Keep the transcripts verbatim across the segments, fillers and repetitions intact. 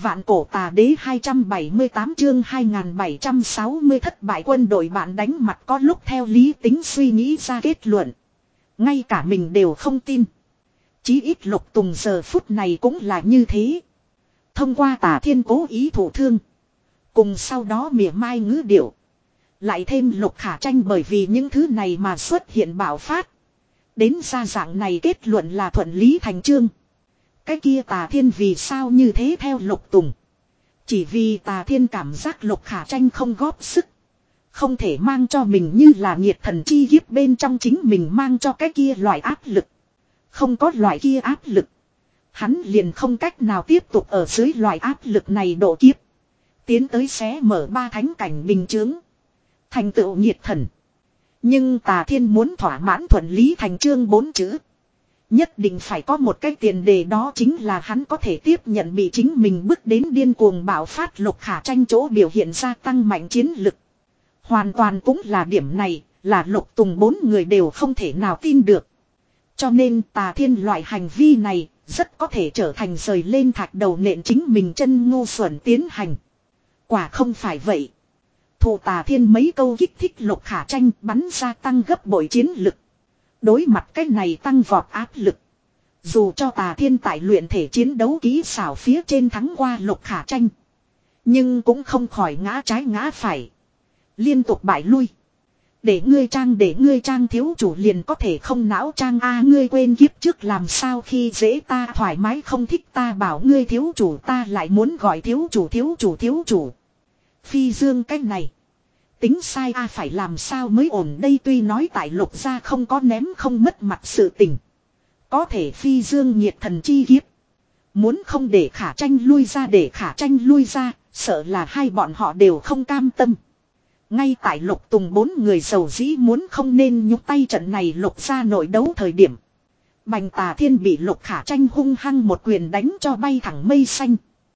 Vạn cổ tà đế hai trăm bảy mươi tám chương hai nghìn bảy trăm sáu mươi thất bại quân đội bạn đánh mặt có lúc theo lý tính suy nghĩ ra kết luận. Ngay cả mình đều không tin. Chí ít Lục Tùng giờ phút này cũng là như thế. Thông qua Tà Thiên cố ý thủ thương. Cùng sau đó mỉa mai ngữ điệu. Lại thêm Lục Khả Tranh bởi vì những thứ này mà xuất hiện bạo phát. Đến ra dạng này kết luận là thuận lý thành chương. Cái kia Tà Thiên vì sao như thế theo Lục Tùng. Chỉ vì Tà Thiên cảm giác Lục Khả Tranh không góp sức. Không thể mang cho mình như là nhiệt thần chi kiếp bên trong chính mình mang cho cái kia loại áp lực. Không có loại kia áp lực. Hắn liền không cách nào tiếp tục ở dưới loại áp lực này độ kiếp. Tiến tới xé mở ba thánh cảnh bình chướng. Thành tựu nhiệt thần. Nhưng Tà Thiên muốn thỏa mãn thuận lý thành chương bốn chữ. Nhất định phải có một cái tiền đề, đó chính là hắn có thể tiếp nhận bị chính mình bước đến điên cuồng bạo phát Lục Khả Tranh chỗ biểu hiện ra tăng mạnh chiến lực. Hoàn toàn cũng là điểm này, là Lục Tùng bốn người đều không thể nào tin được. Cho nên Tà Thiên loại hành vi này rất có thể trở thành rời lên thạch đầu nện chính mình chân ngu xuẩn tiến hành. Quả không phải vậy. Thủ Tà Thiên mấy câu kích thích Lục Khả Tranh bắn ra tăng gấp bội chiến lực. Đối mặt cái này tăng vọt áp lực. Dù cho Tà Thiên tại luyện thể chiến đấu kỹ xảo phía trên thắng qua Lục Khả Tranh. Nhưng cũng không khỏi ngã trái ngã phải. Liên tục bại lui. Để ngươi trang để ngươi trang thiếu chủ liền có thể không não trang a ngươi quên kiếp trước làm sao khi dễ ta thoải mái không thích ta bảo ngươi thiếu chủ ta lại muốn gọi thiếu chủ thiếu chủ thiếu chủ. Phi dương cái này. Tính sai a phải làm sao mới ổn đây tuy nói tại Lục gia không có ném không mất mặt sự tình. Có thể phi dương nhiệt thần chi kiếp. Muốn không để Khả Tranh lui ra để Khả Tranh lui ra, sợ là hai bọn họ đều không cam tâm. Ngay tại Lục Tùng bốn người giàu dĩ muốn không nên nhúc tay trận này Lục gia nội đấu thời điểm. Bành Tà Thiên bị Lục Khả Tranh hung hăng một quyền đánh cho bay thẳng mây xanh.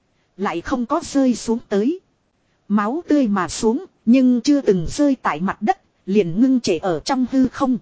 Lại không có rơi xuống tới. Máu tươi mà xuống, nhưng chưa từng rơi tại mặt đất, liền ngưng trệ ở trong hư không.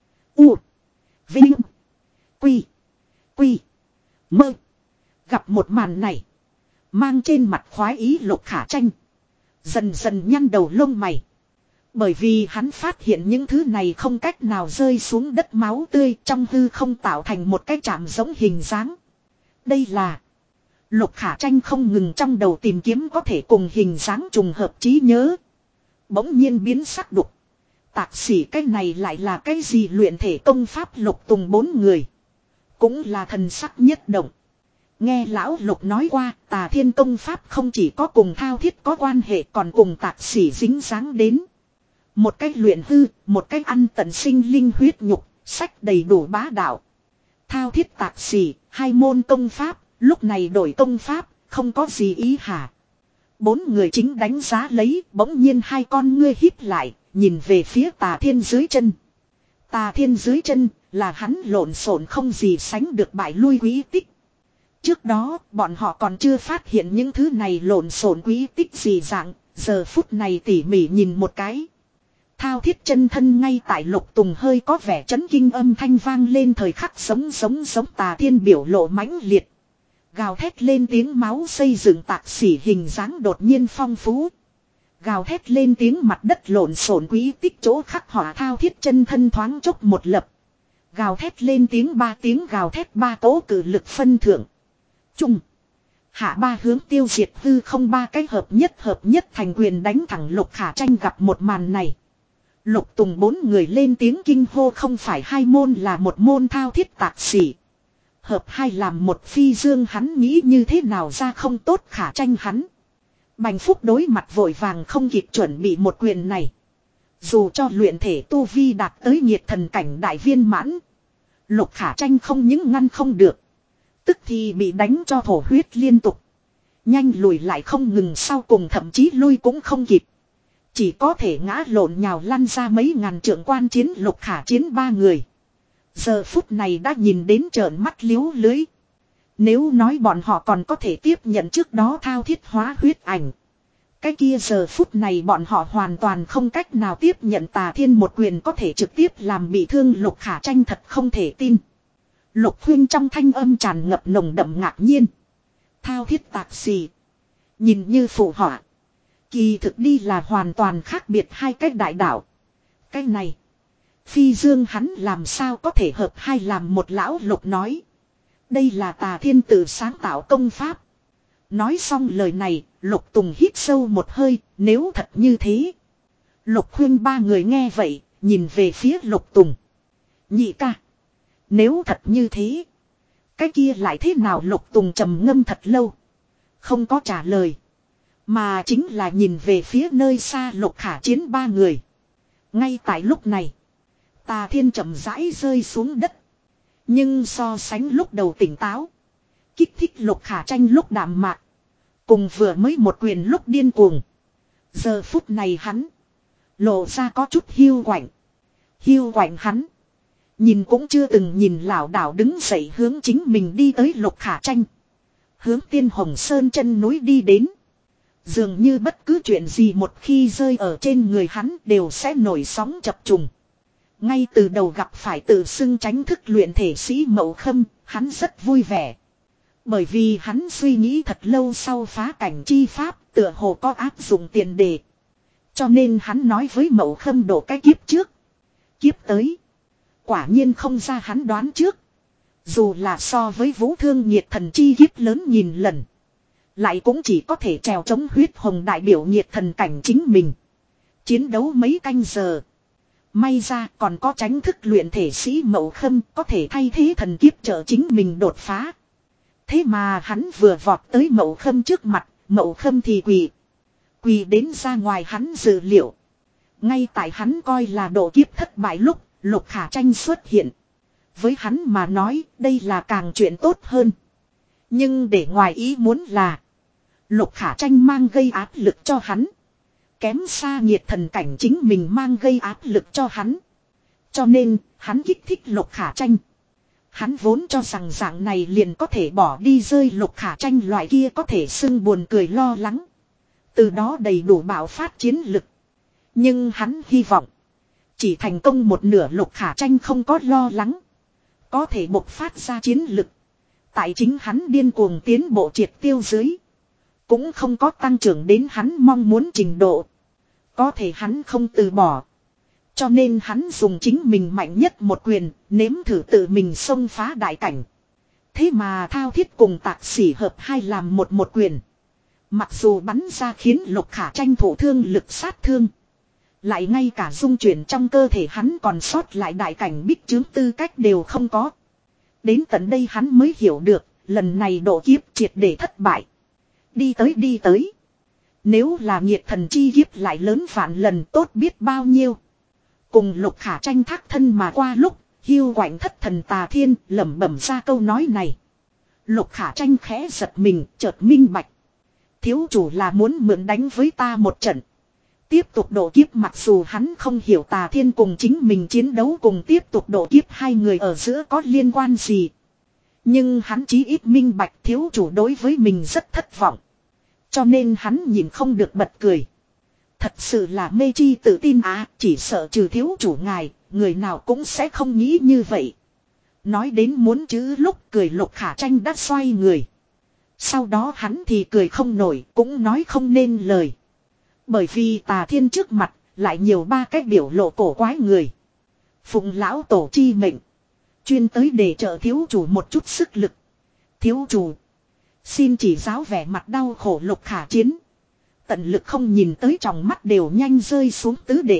U. Vinh. Quy. Quy. Mơ. Gặp một màn này. Mang trên mặt khoái ý Lục Khả Tranh. Dần dần nhăn đầu lông mày. Bởi vì hắn phát hiện những thứ này không cách nào rơi xuống đất máu tươi trong hư không tạo thành một cái chạm giống hình dáng. Đây là... Lục Khả Tranh không ngừng trong đầu tìm kiếm có thể cùng hình dáng trùng hợp trí nhớ. Bỗng nhiên biến sắc đục. Tạc xỉ cái này lại là cái gì luyện thể công pháp Lục Tùng bốn người. Cũng là thần sắc nhất động. Nghe lão Lục nói qua Tà Thiên công pháp không chỉ có cùng thao thiết có quan hệ còn cùng tạc xỉ dính dáng đến. Một cách luyện hư, một cách ăn tận sinh linh huyết nhục, sách đầy đủ bá đạo. Thao thiết tạc xỉ, hai môn công pháp, lúc này đổi công pháp, không có gì ý hả. Bốn người chính đánh giá lấy, bỗng nhiên hai con ngươi híp lại, nhìn về phía Tà Thiên dưới chân. Tà Thiên dưới chân, là hắn lộn xộn không gì sánh được bại lui quý tích. Trước đó, bọn họ còn chưa phát hiện những thứ này lộn xộn quý tích gì dạng, giờ phút này tỉ mỉ nhìn một cái. Thao thiết chân thân ngay tại Lục Tùng hơi có vẻ chấn kinh âm thanh vang lên thời khắc sống sống sống Tà Thiên biểu lộ mãnh liệt. Gào thét lên tiếng máu xây dựng tạc xỉ hình dáng đột nhiên phong phú. Gào thét lên tiếng mặt đất lộn xộn quý tích chỗ khắc họa thao thiết chân thân thoáng chốc một lập. Gào thét lên tiếng ba tiếng gào thét ba tố cử lực phân thượng. Trung. Hạ ba hướng tiêu diệt hư không ba cái hợp nhất hợp nhất thành quyền đánh thẳng Lục Khả Tranh gặp một màn này. Lục Tùng bốn người lên tiếng kinh hô không phải hai môn là một môn thao thiết tạc xỉ. Hợp hai làm một phi dương hắn nghĩ như thế nào ra không tốt Khả Tranh hắn. Bành Phúc đối mặt vội vàng không kịp chuẩn bị một quyền này. Dù cho luyện thể tu vi đạt tới nhiệt thần cảnh đại viên mãn. Lục Khả Tranh không những ngăn không được. Tức thì bị đánh cho thổ huyết liên tục. Nhanh lùi lại không ngừng sau cùng thậm chí lui cũng không kịp. Chỉ có thể ngã lộn nhào lăn ra mấy ngàn trượng quan chiến Lục Khả chiến ba người. Giờ phút này đã nhìn đến trợn mắt liếu lưới. Nếu nói bọn họ còn có thể tiếp nhận trước đó thao thiết hóa huyết ảnh. Cái kia giờ phút này bọn họ hoàn toàn không cách nào tiếp nhận Tà Thiên một quyền có thể trực tiếp làm bị thương Lục Khả Tranh thật không thể tin. Lục Huyên trong thanh âm tràn ngập nồng đậm ngạc nhiên. Thao thiết tạc xì. Nhìn như phụ họa. Kỳ thực đi là hoàn toàn khác biệt hai cách đại đạo. Cái này. Phi dương hắn làm sao có thể hợp hai làm một lão lục nói. Đây là tà thiên tự sáng tạo công pháp. Nói xong lời này, Lục Tùng hít sâu một hơi, nếu thật như thế. Lục Huyên ba người nghe vậy, nhìn về phía Lục Tùng. Nhị ca. Nếu thật như thế. Cái kia lại thế nào Lục Tùng trầm ngâm thật lâu. Không có trả lời. Mà chính là nhìn về phía nơi xa Lục Khả Chiến ba người. Ngay tại lúc này. Tà thiên chậm rãi rơi xuống đất. Nhưng so sánh lúc đầu tỉnh táo. Kích thích Lục Khả Tranh lúc đạm mạc. Cùng vừa mới một quyền lúc điên cuồng. Giờ phút này hắn. Lộ ra có chút hiu quạnh. Hiu quạnh hắn. Nhìn cũng chưa từng nhìn lảo đảo đứng dậy hướng chính mình đi tới Lục Khả Tranh. Hướng Tiên Hồng Sơn chân núi đi đến. Dường như bất cứ chuyện gì một khi rơi ở trên người hắn đều sẽ nổi sóng chập trùng. Ngay từ đầu gặp phải tự xưng tránh thức luyện thể sĩ Mậu Khâm, hắn rất vui vẻ. Bởi vì hắn suy nghĩ thật lâu sau phá cảnh chi pháp, tựa hồ có áp dụng tiền đề. Cho nên hắn nói với Mậu Khâm đổ cái kiếp trước. Kiếp tới. Quả nhiên không ra hắn đoán trước. Dù là so với vũ thương nhiệt thần chi kiếp lớn nhìn lần. Lại cũng chỉ có thể trèo chống huyết hồng đại biểu nhiệt thần cảnh chính mình. Chiến đấu mấy canh giờ. May ra còn có tránh thức luyện thể sĩ Mậu Khâm có thể thay thế thần kiếp trợ chính mình đột phá. Thế mà hắn vừa vọt tới Mậu Khâm trước mặt, Mậu Khâm thì quỳ. Quỳ đến ra ngoài hắn dự liệu. Ngay tại hắn coi là độ kiếp thất bại lúc, Lục Khả Tranh xuất hiện. Với hắn mà nói, đây là càng chuyện tốt hơn. Nhưng để ngoài ý muốn là, Lục Khả Tranh mang gây áp lực cho hắn. Kém xa nhiệt thần cảnh chính mình mang gây áp lực cho hắn. Cho nên, hắn kích thích Lục Khả Tranh. Hắn vốn cho rằng dạng này liền có thể bỏ đi rơi Lục Khả Tranh loại kia có thể xưng buồn cười lo lắng. Từ đó đầy đủ bạo phát chiến lực. Nhưng hắn hy vọng. Chỉ thành công một nửa Lục Khả Tranh không có lo lắng. Có thể bộc phát ra chiến lực. Tại chính hắn điên cuồng tiến bộ triệt tiêu dưới. Cũng không có tăng trưởng đến hắn mong muốn trình độ. Có thể hắn không từ bỏ. Cho nên hắn dùng chính mình mạnh nhất một quyền, nếm thử tự mình xông phá đại cảnh. Thế mà Thao Thiết cùng Tạc Sỉ hợp hai làm một một quyền. Mặc dù bắn ra khiến Lục Khả Tranh thổ thương lực sát thương. Lại ngay cả dung chuyển trong cơ thể hắn còn sót lại đại cảnh bích chứng tư cách đều không có. Đến tận đây hắn mới hiểu được, lần này độ kiếp triệt để thất bại. Đi tới đi tới. Nếu là nhiệt thần chi kiếp lại lớn vạn lần tốt biết bao nhiêu. Cùng Lục Khả Tranh thác thân mà qua lúc, hiu quạnh thất thần Tà Thiên lẩm bẩm ra câu nói này. Lục Khả Tranh khẽ giật mình, chợt minh bạch. Thiếu chủ là muốn mượn đánh với ta một trận. Tiếp tục độ kiếp mặc dù hắn không hiểu Tà Thiên cùng chính mình chiến đấu cùng tiếp tục độ kiếp hai người ở giữa có liên quan gì. Nhưng hắn chí ít minh bạch thiếu chủ đối với mình rất thất vọng. Cho nên hắn nhìn không được bật cười. Thật sự là mê chi tự tin á, chỉ sợ trừ thiếu chủ ngài, người nào cũng sẽ không nghĩ như vậy. Nói đến muốn chữ lúc cười Lục Khả Tranh đã xoay người. Sau đó hắn thì cười không nổi, cũng nói không nên lời. Bởi vì Tà Thiên trước mặt, lại nhiều ba cái biểu lộ cổ quái người. Phụng lão tổ chi mệnh. Chuyên tới để trợ thiếu chủ một chút sức lực. Thiếu chủ. Xin chỉ giáo vẻ mặt đau khổ Lục Khả Chiến. Tận lực không nhìn tới tròng mắt đều nhanh rơi xuống tứ đệ.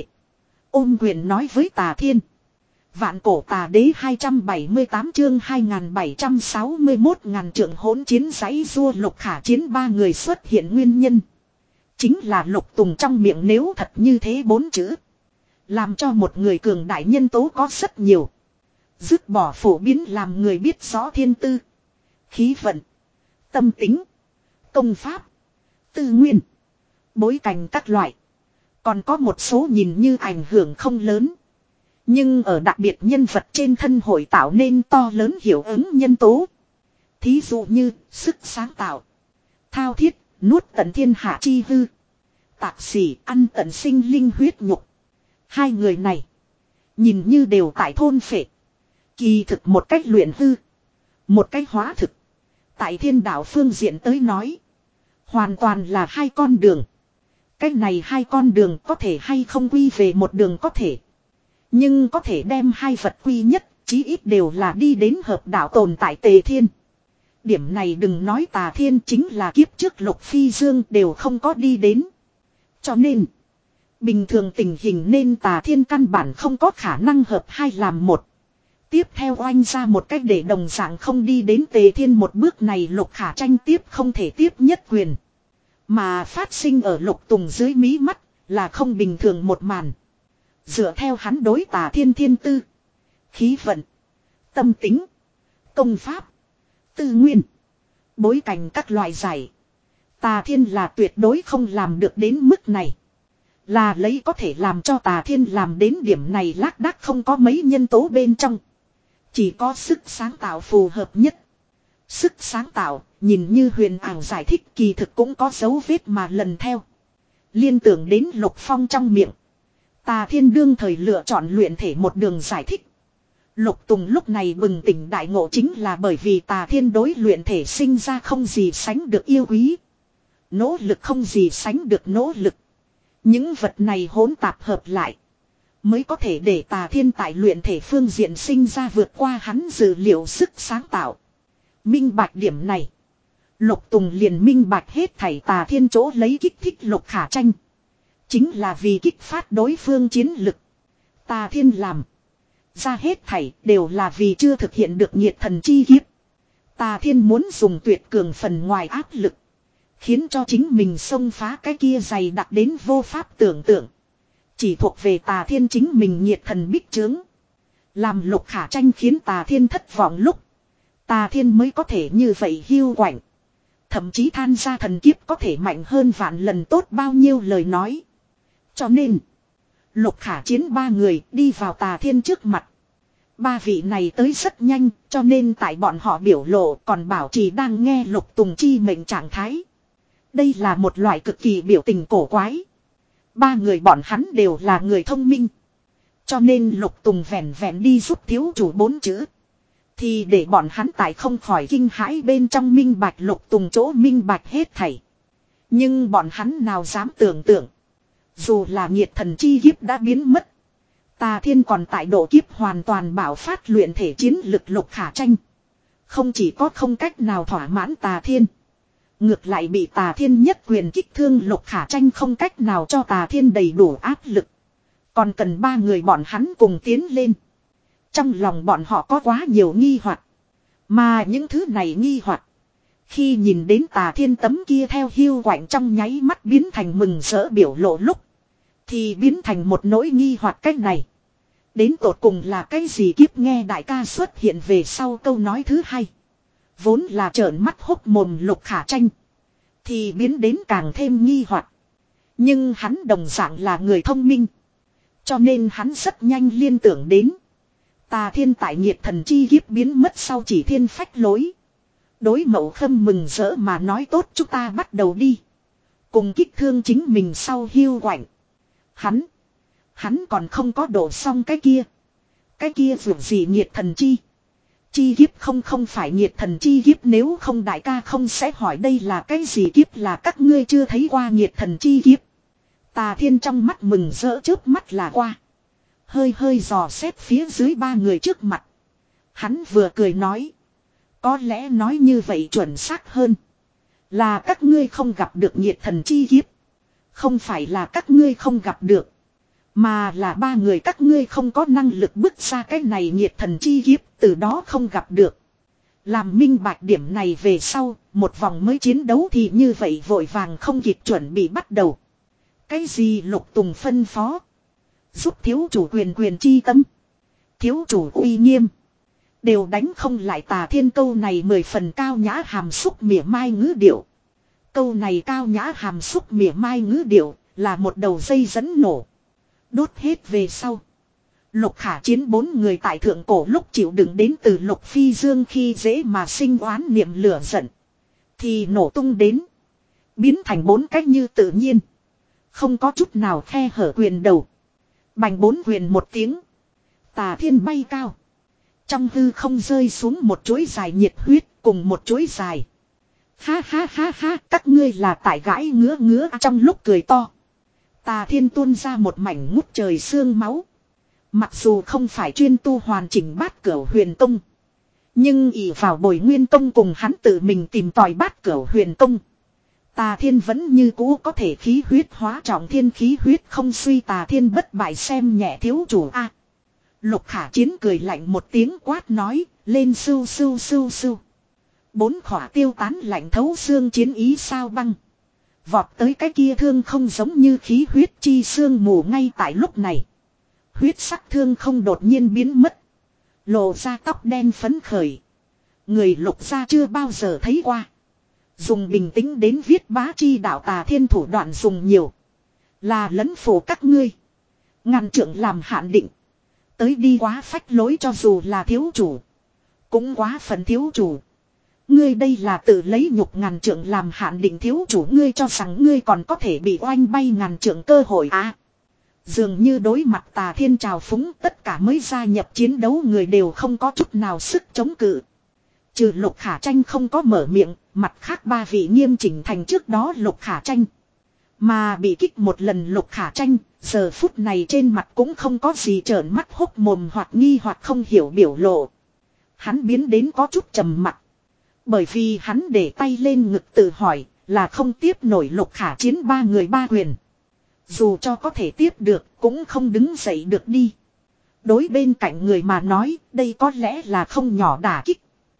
Ôm quyền nói với Tà Thiên. Vạn cổ tà đế hai trăm bảy mươi tám chương hai nghìn bảy trăm sáu mươi mốt ngàn trượng hỗn chiến giấy rua Lục Khả Chiến ba người xuất hiện nguyên nhân. Chính là Lục Tùng trong miệng nếu thật như thế bốn chữ. Làm cho một người cường đại nhân tố có rất nhiều. Dứt bỏ phổ biến làm người biết rõ thiên tư. Khí vận. Tâm tính. Công pháp. Tư nguyên. Bối cảnh các loại. Còn có một số nhìn như ảnh hưởng không lớn. Nhưng ở đặc biệt nhân vật trên thân hội tạo nên to lớn hiệu ứng nhân tố. Thí dụ như sức sáng tạo. Thao Thiết, nuốt tận thiên hạ chi hư. Tạc Sỉ, ăn tận sinh linh huyết nhục. Hai người này. Nhìn như đều tại thôn phệ. Kỳ thực một cách luyện hư. Một cách hóa thực. Tại thiên đạo phương diện tới nói. Hoàn toàn là hai con đường. Cái này hai con đường có thể hay không quy về một đường có thể. Nhưng có thể đem hai vật quy nhất, chí ít đều là đi đến hợp đạo tồn tại Tề Thiên. Điểm này đừng nói Tà Thiên, chính là kiếp trước Lục Phi Dương đều không có đi đến. Cho nên, bình thường tình hình nên Tà Thiên căn bản không có khả năng hợp hai làm một. Tiếp theo oanh ra một cách để đồng dạng không đi đến Tề Thiên một bước này, Lục Khả tranh tiếp không thể tiếp nhất quyền. Mà phát sinh ở Lục Tùng dưới mí mắt là không bình thường một màn. Dựa theo hắn đối Tà Thiên thiên tư, khí vận, tâm tính, công pháp, tư nguyên, bối cảnh các loại giải, Tà Thiên là tuyệt đối không làm được đến mức này. Là lấy có thể làm cho Tà Thiên làm đến điểm này lác đác không có mấy nhân tố bên trong. Chỉ có sức sáng tạo phù hợp nhất. Sức sáng tạo, nhìn như huyền ảo giải thích kỳ thực cũng có dấu vết mà lần theo. Liên tưởng đến Lục Phong trong miệng. Tà Thiên đương thời lựa chọn luyện thể một đường giải thích. Lục Tùng lúc này bừng tỉnh đại ngộ chính là bởi vì Tà Thiên đối luyện thể sinh ra không gì sánh được yêu quý. Nỗ lực không gì sánh được nỗ lực. Những vật này hỗn tạp hợp lại. Mới có thể để Tà Thiên tại luyện thể phương diện sinh ra vượt qua hắn dự liệu sức sáng tạo. Minh bạch điểm này. Lục Tùng liền minh bạch hết thảy Tà Thiên chỗ lấy kích thích Lục Khả tranh. Chính là vì kích phát đối phương chiến lực. Tà Thiên làm ra hết thảy đều là vì chưa thực hiện được nhiệt thần chi kiếp. Tà Thiên muốn dùng tuyệt cường phần ngoài áp lực. Khiến cho chính mình xông phá cái kia dày đặc đến vô pháp tưởng tượng. Chỉ thuộc về Tà Thiên chính mình nhiệt thần bích trướng. Làm Lục Khả tranh khiến Tà Thiên thất vọng lúc. Tà Thiên mới có thể như vậy hiu quạnh. Thậm chí than ra thần kiếp có thể mạnh hơn vạn lần tốt bao nhiêu lời nói. Cho nên, Lục Khả chiến ba người đi vào Tà Thiên trước mặt. Ba vị này tới rất nhanh, cho nên tại bọn họ biểu lộ còn bảo trì đang nghe Lục Tùng chi mệnh trạng thái. Đây là một loại cực kỳ biểu tình cổ quái. Ba người bọn hắn đều là người thông minh. Cho nên Lục Tùng vẹn vẹn đi giúp thiếu chủ bốn chữ. Thì để bọn hắn tại không khỏi kinh hãi bên trong minh bạch Lục Tùng chỗ minh bạch hết thảy. Nhưng bọn hắn nào dám tưởng tượng. Dù là nhiệt thần chi kiếp đã biến mất. Tà Thiên còn tại độ kiếp hoàn toàn bảo phát luyện thể chiến lực Lục Khả tranh. Không chỉ có không cách nào thỏa mãn Tà Thiên. Ngược lại bị Tà Thiên nhất quyền kích thương Lục Khả tranh không cách nào cho Tà Thiên đầy đủ áp lực. Còn cần ba người bọn hắn cùng tiến lên. Trong lòng bọn họ có quá nhiều nghi hoặc. Mà những thứ này nghi hoặc. Khi nhìn đến Tà Thiên tấm kia theo hiu quạnh trong nháy mắt biến thành mừng rỡ biểu lộ lúc. Thì biến thành một nỗi nghi hoặc cách này. Đến tột cùng là cái gì kiếp nghe đại ca xuất hiện về sau câu nói thứ hai. Vốn là trợn mắt hốc mồm Lục Khả tranh. Thì biến đến càng thêm nghi hoặc. Nhưng hắn đồng dạng là người thông minh. Cho nên hắn rất nhanh liên tưởng đến. Tà Thiên tại nhiệt thần chi kiếp biến mất sau chỉ thiên phách lối. Đối Mậu Khâm mừng rỡ mà nói tốt chúng ta bắt đầu đi. Cùng kích thương chính mình sau hiu quạnh. Hắn. Hắn còn không có đổ xong cái kia. Cái kia dù gì nhiệt thần chi. Chi kiếp không không phải nhiệt thần chi kiếp nếu không đại ca không sẽ hỏi đây là cái gì kiếp là các ngươi chưa thấy qua nhiệt thần chi kiếp. Tà Thiên trong mắt mừng rỡ chớp mắt là qua. Hơi hơi dò xét phía dưới ba người trước mặt. Hắn vừa cười nói. Có lẽ nói như vậy chuẩn xác hơn. Là các ngươi không gặp được nhiệt thần chi kiếp. Không phải là các ngươi không gặp được. Mà là ba người các ngươi không có năng lực bước ra cái này nhiệt thần chi kiếp. Từ đó không gặp được. Làm minh bạch điểm này về sau. Một vòng mới chiến đấu thì như vậy vội vàng không kịp chuẩn bị bắt đầu. Cái gì Lục Tùng phân phó. Giúp thiếu chủ quyền quyền chi tâm. Thiếu chủ uy nghiêm. Đều đánh không lại Tà Thiên câu này mười phần cao nhã hàm xúc mỉa mai ngữ điệu. Câu này cao nhã hàm xúc mỉa mai ngữ điệu là một đầu dây dẫn nổ. Đốt hết về sau. Lục Khả chiến bốn người tại thượng cổ lúc chịu đựng đến từ Lục Phi Dương khi dễ mà sinh oán niệm lửa giận. Thì nổ tung đến. Biến thành bốn cách như tự nhiên. Không có chút nào khe hở quyền đầu. Bành bốn quyền một tiếng. Tà Thiên bay cao. Trong hư không rơi xuống một chuỗi dài nhiệt huyết cùng một chuỗi dài. Ha ha ha ha, các ngươi là tại gãi ngứa ngứa trong lúc cười to. Tà Thiên tuôn ra một mảnh ngút trời xương máu. Mặc dù không phải chuyên tu hoàn chỉnh bát cửu huyền công. Nhưng ỷ vào bồi nguyên công cùng hắn tự mình tìm tòi bát cửu huyền công. Tà Thiên vẫn như cũ có thể khí huyết hóa trọng thiên, khí huyết không suy, Tà Thiên bất bại xem nhẹ thiếu chủ a. Lục Khả Chiến cười lạnh một tiếng quát nói, lên sưu sưu sưu sưu. Bốn khỏa tiêu tán lạnh thấu xương chiến ý sao băng. Vọt tới cái kia thương không giống như khí huyết chi xương mù. Ngay tại lúc này, huyết sắc thương không đột nhiên biến mất. Lộ ra tóc đen phấn khởi. Người Lục gia chưa bao giờ thấy qua. Dùng bình tĩnh đến viết bá chi đạo Tà Thiên thủ đoạn dùng nhiều. Là lấn phủ các ngươi. Ngàn trượng làm hạn định. Tới đi quá phách lối, cho dù là thiếu chủ. Cũng quá phần thiếu chủ. Ngươi đây là tự lấy nhục ngàn trượng làm hạn định, thiếu chủ ngươi cho rằng ngươi còn có thể bị oanh bay ngàn trượng cơ hội à. Dường như đối mặt Tà Thiên trào phúng, tất cả mới gia nhập chiến đấu người đều không có chút nào sức chống cự. Trừ Lục Khả Tranh không có mở miệng, mặt khác ba vị nghiêm chỉnh thành trước đó Lục Khả Tranh. Mà bị kích một lần Lục Khả Tranh, giờ phút này trên mặt cũng không có gì trợn mắt hốc mồm hoặc nghi hoặc không hiểu biểu lộ. Hắn biến đến có chút trầm mặc. Bởi vì hắn để tay lên ngực tự hỏi là không tiếp nổi Lục Khả Chiến ba người ba quyền. Dù cho có thể tiếp được cũng không đứng dậy được đi. Đối bên cạnh người mà nói đây có lẽ là không nhỏ đả kích.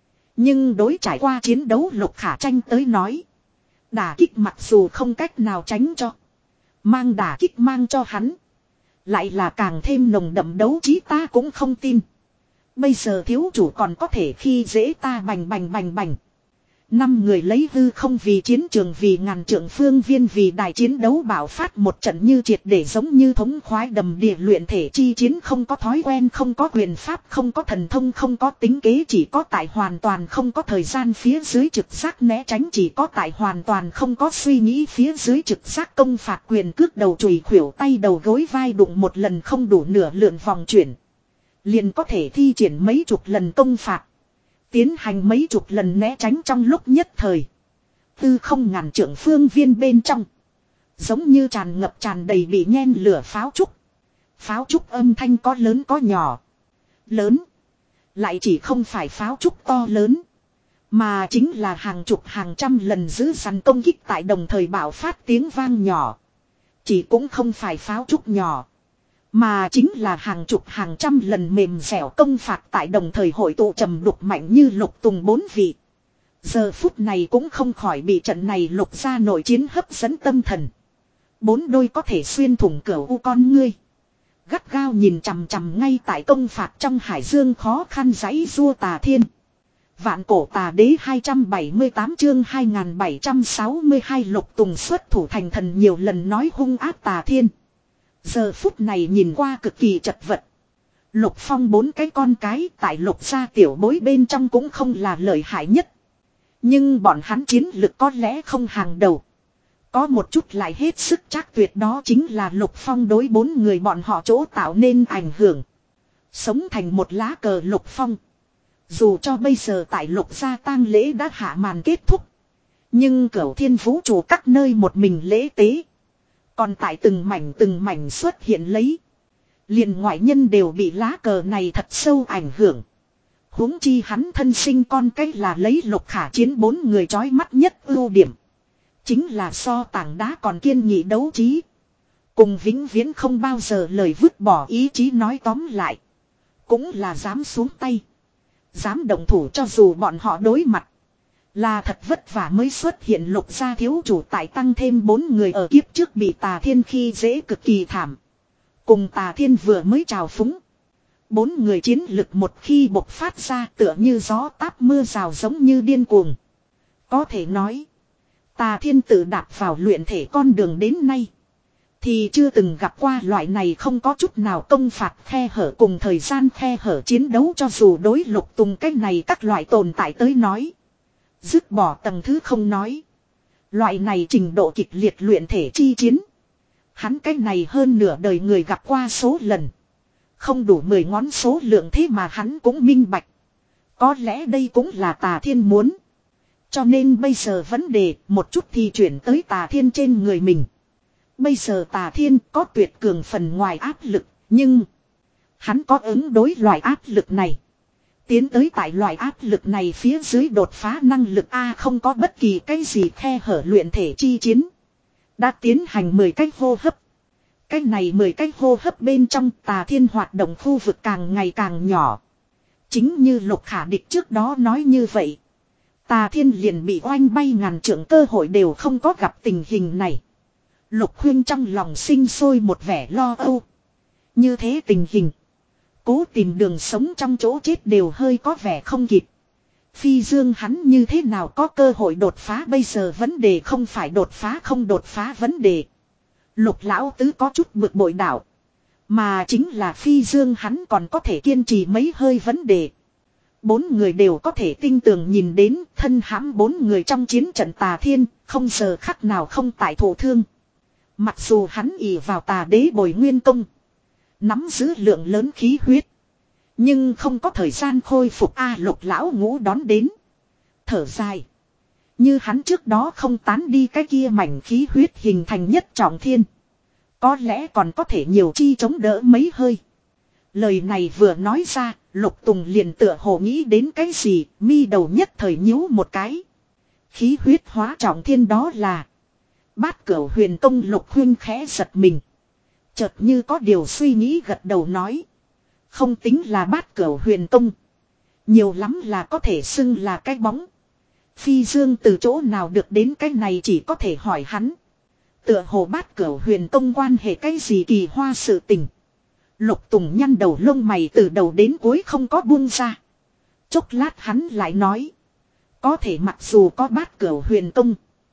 Nhưng đối trải qua chiến đấu Lục Khả Tranh tới nói, đả kích mặc dù không cách nào tránh cho, mang đả kích mang cho hắn lại là càng thêm nồng đậm đấu trí. Ta cũng không tin bây giờ thiếu chủ còn có thể khi dễ ta. Bành bành bành bành. Năm người lấy hư không vì chiến trường, vì ngàn trượng phương viên, vì đài chiến đấu bạo phát một trận như triệt để giống như thống khoái đầm địa luyện thể chi chiến. Không có thói quen, không có quyền pháp, không có thần thông, không có tính kế, chỉ có tại hoàn toàn không có thời gian phía dưới trực giác né tránh, chỉ có tại hoàn toàn không có suy nghĩ phía dưới trực giác công phạt, quyền cước đầu chùy khuỷu tay đầu gối vai đụng một lần không đủ nửa lượn vòng chuyển. Liền có thể thi triển mấy chục lần công phạt. Tiến hành mấy chục lần né tránh trong lúc nhất thời. Tư không ngàn trượng phương viên bên trong. Giống như tràn ngập tràn đầy bị nhen lửa pháo trúc. Pháo trúc âm thanh có lớn có nhỏ. Lớn. Lại chỉ không phải pháo trúc to lớn. Mà chính là hàng chục hàng trăm lần giữ sẵn công kích tại đồng thời bạo phát tiếng vang nhỏ. Chỉ cũng không phải pháo trúc nhỏ. Mà chính là hàng chục hàng trăm lần mềm dẻo công phạt tại đồng thời hội tụ trầm đục mạnh như Lục Tùng bốn vị. Giờ phút này cũng không khỏi bị trận này Lục gia nội chiến hấp dẫn tâm thần. Bốn đôi có thể xuyên thủng cửa u con ngươi. Gắt gao nhìn chằm chằm ngay tại công phạt trong hải dương khó khăn giãy giụa Tà Thiên. Vạn cổ tà đế hai trăm bảy mươi tám chương hai nghìn bảy trăm sáu mươi hai Lục Tùng xuất thủ thành thần, nhiều lần nói hung ác Tà Thiên. Giờ phút này nhìn qua cực kỳ chật vật. Lục Phong bốn cái con cái tại Lục gia tiểu bối bên trong cũng không là lợi hại nhất. Nhưng bọn hắn chiến lực có lẽ không hàng đầu. Có một chút lại hết sức chắc tuyệt, đó chính là Lục Phong đối bốn người bọn họ chỗ tạo nên ảnh hưởng. Sống thành một lá cờ Lục Phong. Dù cho bây giờ tại Lục gia tang lễ đã hạ màn kết thúc. Nhưng cửu thiên vũ trụ các nơi một mình lễ tế. Còn tại từng mảnh từng mảnh xuất hiện lấy. Liền ngoại nhân đều bị lá cờ này thật sâu ảnh hưởng. Huống chi hắn thân sinh con cái là lấy Lục Khả Chiến bốn người chói mắt nhất ưu điểm. Chính là so tảng đá còn kiên nghị đấu trí. Cùng vĩnh viễn không bao giờ lời vứt bỏ ý chí, nói tóm lại. Cũng là dám xuống tay. Dám động thủ cho dù bọn họ đối mặt. Là thật vất vả mới xuất hiện Lục gia thiếu chủ, tại tăng thêm bốn người ở kiếp trước bị Tà Thiên khi dễ cực kỳ thảm. Cùng Tà Thiên vừa mới trào phúng. Bốn người chiến lực một khi bộc phát ra tựa như gió táp mưa rào giống như điên cuồng. Có thể nói, Tà Thiên tự đạp vào luyện thể con đường đến nay. Thì chưa từng gặp qua loại này không có chút nào công phạt khe hở cùng thời gian khe hở chiến đấu, cho dù đối Lục Tùng cái này các loại tồn tại tới nói. Dứt bỏ tầng thứ không nói. Loại này trình độ kịch liệt luyện thể chi chiến. Hắn cái này hơn nửa đời người gặp qua số lần. Không đủ mười ngón số lượng, thế mà hắn cũng minh bạch. Có lẽ đây cũng là Tà Thiên muốn. Cho nên bây giờ vấn đề một chút thì chuyển tới Tà Thiên trên người mình. Bây giờ Tà Thiên có tuyệt cường phần ngoài áp lực, nhưng hắn có ứng đối loại áp lực này. Tiến tới tại loại áp lực này phía dưới đột phá năng lực A không có bất kỳ cái gì khe hở luyện thể chi chiến. Đã tiến hành mười cách hô hấp. Cái này mười cách hô hấp bên trong Tà Thiên hoạt động khu vực càng ngày càng nhỏ. Chính như Lục Khả Địch trước đó nói như vậy. Tà Thiên liền bị oanh bay ngàn trượng, cơ hội đều không có gặp tình hình này. Lục Huyên trong lòng sinh sôi một vẻ lo âu. Như thế tình hình. Cố tìm đường sống trong chỗ chết đều hơi có vẻ không kịp. Phi Dương hắn như thế nào có cơ hội đột phá, bây giờ vấn đề không phải đột phá không đột phá vấn đề. Lục Lão Tứ có chút bực bội đảo. Mà chính là Phi Dương hắn còn có thể kiên trì mấy hơi vấn đề. Bốn người đều có thể tinh tường nhìn đến thân hãm bốn người trong chiến trận Tà Thiên, không giờ khắc nào không tại thổ thương. Mặc dù hắn ỷ vào Tà Đế bồi nguyên công, nắm giữ lượng lớn khí huyết, nhưng không có thời gian khôi phục. A Lục Lão Ngũ đón đến, thở dài. Như hắn trước đó không tán đi cái kia mảnh khí huyết hình thành nhất trọng thiên, có lẽ còn có thể nhiều chi chống đỡ mấy hơi. Lời này vừa nói ra, Lục Tùng liền tựa hồ nghĩ đến cái gì, mi đầu nhất thời nhíu một cái. Khí huyết hóa trọng thiên đó là Bát Cửu Huyền Công. Lục Huyên khẽ giật mình, chợt như có điều suy nghĩ gật đầu nói. Không tính là Bát Cửu Huyền Công, nhiều lắm là có thể xưng là cái bóng. Phi Dương từ chỗ nào được đến cái này chỉ có thể hỏi hắn. Tựa hồ Bát Cửu Huyền Công quan hệ cái gì kỳ hoa sự tình. Lục Tùng nhăn đầu lông mày từ đầu đến cuối không có buông ra. Chốc lát hắn lại nói. Có thể mặc dù có Bát Cửu Huyền Công,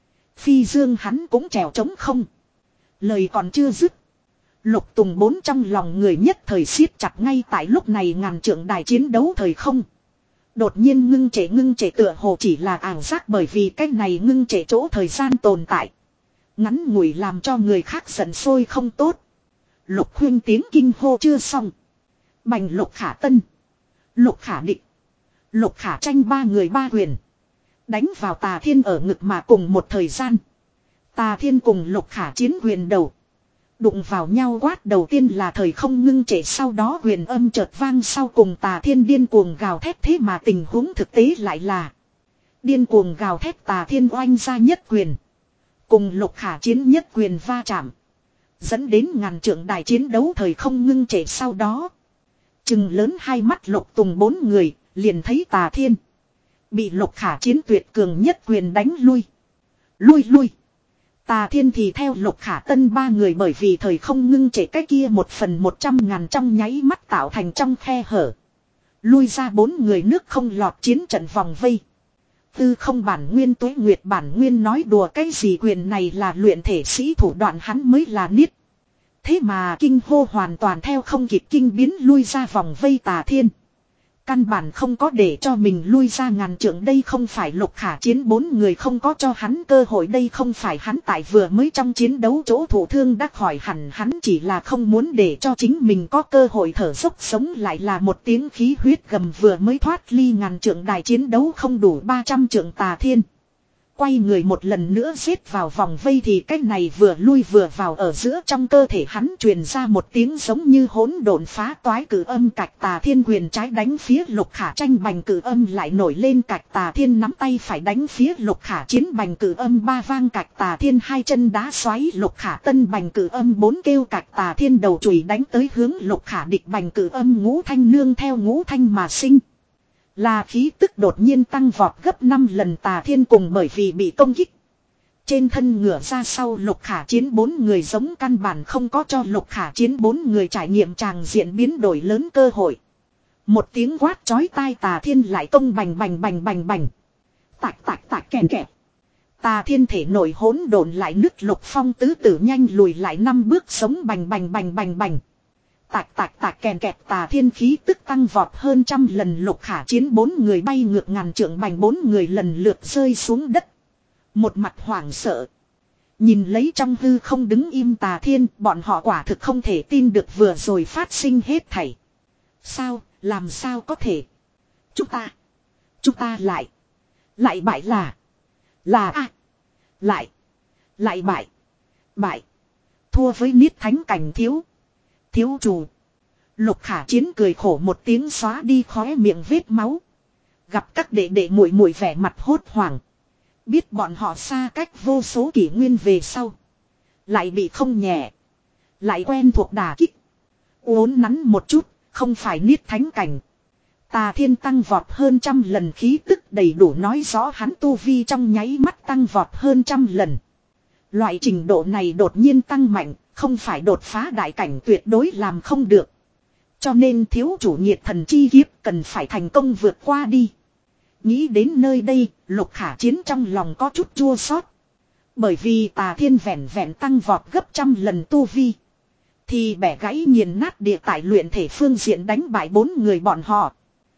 Phi Dương hắn cũng trèo trống không. Lời còn chưa dứt, Lục Tùng bốn trong lòng người nhất thời siết chặt. Ngay tại lúc này ngàn trượng đài chiến đấu thời không đột nhiên ngưng trệ ngưng trệ, tựa hồ chỉ là ảo giác, bởi vì cái này ngưng trệ chỗ thời gian tồn tại ngắn ngủi làm cho người khác giận sôi không tốt. Lục Huyên tiếng kinh hô chưa xong, bành Lục Khả Tân, Lục Khả Địch, Lục Khả Tranh ba người ba quyền đánh vào Tà Thiên ở ngực, mà cùng một thời gian Tà Thiên cùng Lục Khả chiến quyền đầu đụng vào nhau. Quát đầu tiên là thời không ngưng trệ, sau đó huyền âm chợt vang, sau cùng Tà Thiên điên cuồng gào thét. Thế mà tình huống thực tế lại là điên cuồng gào thét Tà Thiên oanh ra nhất quyền, cùng Lục Khả chiến nhất quyền va chạm, dẫn đến ngàn trượng đài chiến đấu thời không ngưng trệ. Sau đó chừng lớn hai mắt Lục Tùng bốn người liền thấy Tà Thiên bị Lục Khả chiến tuyệt cường nhất quyền đánh lui. Lui lui. Tà Thiên thì theo Lục Khả Tân ba người bởi vì thời không ngưng trệ cái kia một phần một trăm ngàn trong nháy mắt tạo thành trong khe hở, lui ra bốn người nước không lọt chiến trận vòng vây. Tư không bản nguyên Tuế Nguyệt bản nguyên nói đùa cái gì, quyền này là luyện thể sĩ thủ đoạn, hắn mới là niết. Thế mà kinh hô hoàn toàn theo không kịp, kinh biến lui ra vòng vây Tà Thiên. Căn bản không có để cho mình lui ra ngàn trượng. Đây không phải Lục Khả chiến bốn người không có cho hắn cơ hội, đây không phải hắn tại vừa mới trong chiến đấu chỗ thụ thương đã khỏi hẳn, hắn chỉ là không muốn để cho chính mình có cơ hội thở dốc sống lại. Là một tiếng khí huyết gầm vừa mới thoát ly ngàn trượng đài chiến đấu không đủ ba trăm trượng Tà Thiên quay người một lần nữa giết vào vòng vây, thì cái này vừa lui vừa vào ở giữa trong cơ thể hắn truyền ra một tiếng giống như hỗn độn phá toái cử âm. Cạch Tà Thiên quyền trái đánh phía Lục Khả Tranh, bành cử âm lại nổi lên. Cạch Tà Thiên nắm tay phải đánh phía Lục Khả chiến, bành cử âm ba vang. Cạch Tà Thiên hai chân đá xoáy Lục Khả Tân, bành cử âm bốn kêu. Cạch Tà Thiên đầu chùy đánh tới hướng Lục Khả Địch, bành cử âm ngũ thanh nương theo ngũ thanh mà sinh. Là khí tức đột nhiên tăng vọt gấp năm lần. Tà Thiên cùng bởi vì bị công kích trên thân ngửa ra sau Lục Khả chiến bốn người giống căn bản không có cho Lục Khả chiến bốn người trải nghiệm tràng diện biến đổi lớn cơ hội. Một tiếng quát chói tai, Tà Thiên lại công bành bành bành bành bành. Tạch tạch tạch kèn kẹt. Tà Thiên thể nổi hỗn độn lại nứt, Lục Phong tứ tử nhanh lùi lại năm bước sống bành bành bành bành bành. Tạch tạch tạch kèn kẹt. Tà Thiên khí tức tăng vọt hơn trăm lần, Lục Khả chiến bốn người bay ngược ngàn trượng, bành bốn người lần lượt rơi xuống đất. Một mặt hoảng sợ nhìn lấy trong hư không đứng im Tà Thiên, bọn họ quả thực không thể tin được vừa rồi phát sinh hết thảy. Sao, làm sao có thể? Chúng ta, chúng ta lại, lại bại là. Là a Lại. Lại bại. Bại. Thua với niết thánh cảnh thiếu. Thiếu chủ. Lục Khả Chiến cười khổ một tiếng xóa đi khóe miệng vết máu. Gặp các đệ đệ muội muội vẻ mặt hốt hoảng. Biết bọn họ xa cách vô số kỷ nguyên về sau. Lại bị không nhẹ. Lại quen thuộc đả kích. Uốn nắn một chút, không phải niết thánh cảnh. Tà Thiên tăng vọt hơn trăm lần khí tức đầy đủ nói rõ hắn tu vi trong nháy mắt tăng vọt hơn trăm lần. Loại trình độ này đột nhiên tăng mạnh, không phải đột phá đại cảnh tuyệt đối làm không được. Cho nên thiếu chủ nhiệt thần chi kiếp cần phải thành công vượt qua đi. Nghĩ đến nơi đây, Lục Khả Chiến trong lòng có chút chua xót. Bởi vì Tà Thiên vẹn vẹn tăng vọt gấp trăm lần tu vi. Thì bẻ gãy nghiền nát địa tại luyện thể phương diện đánh bại bốn người bọn họ.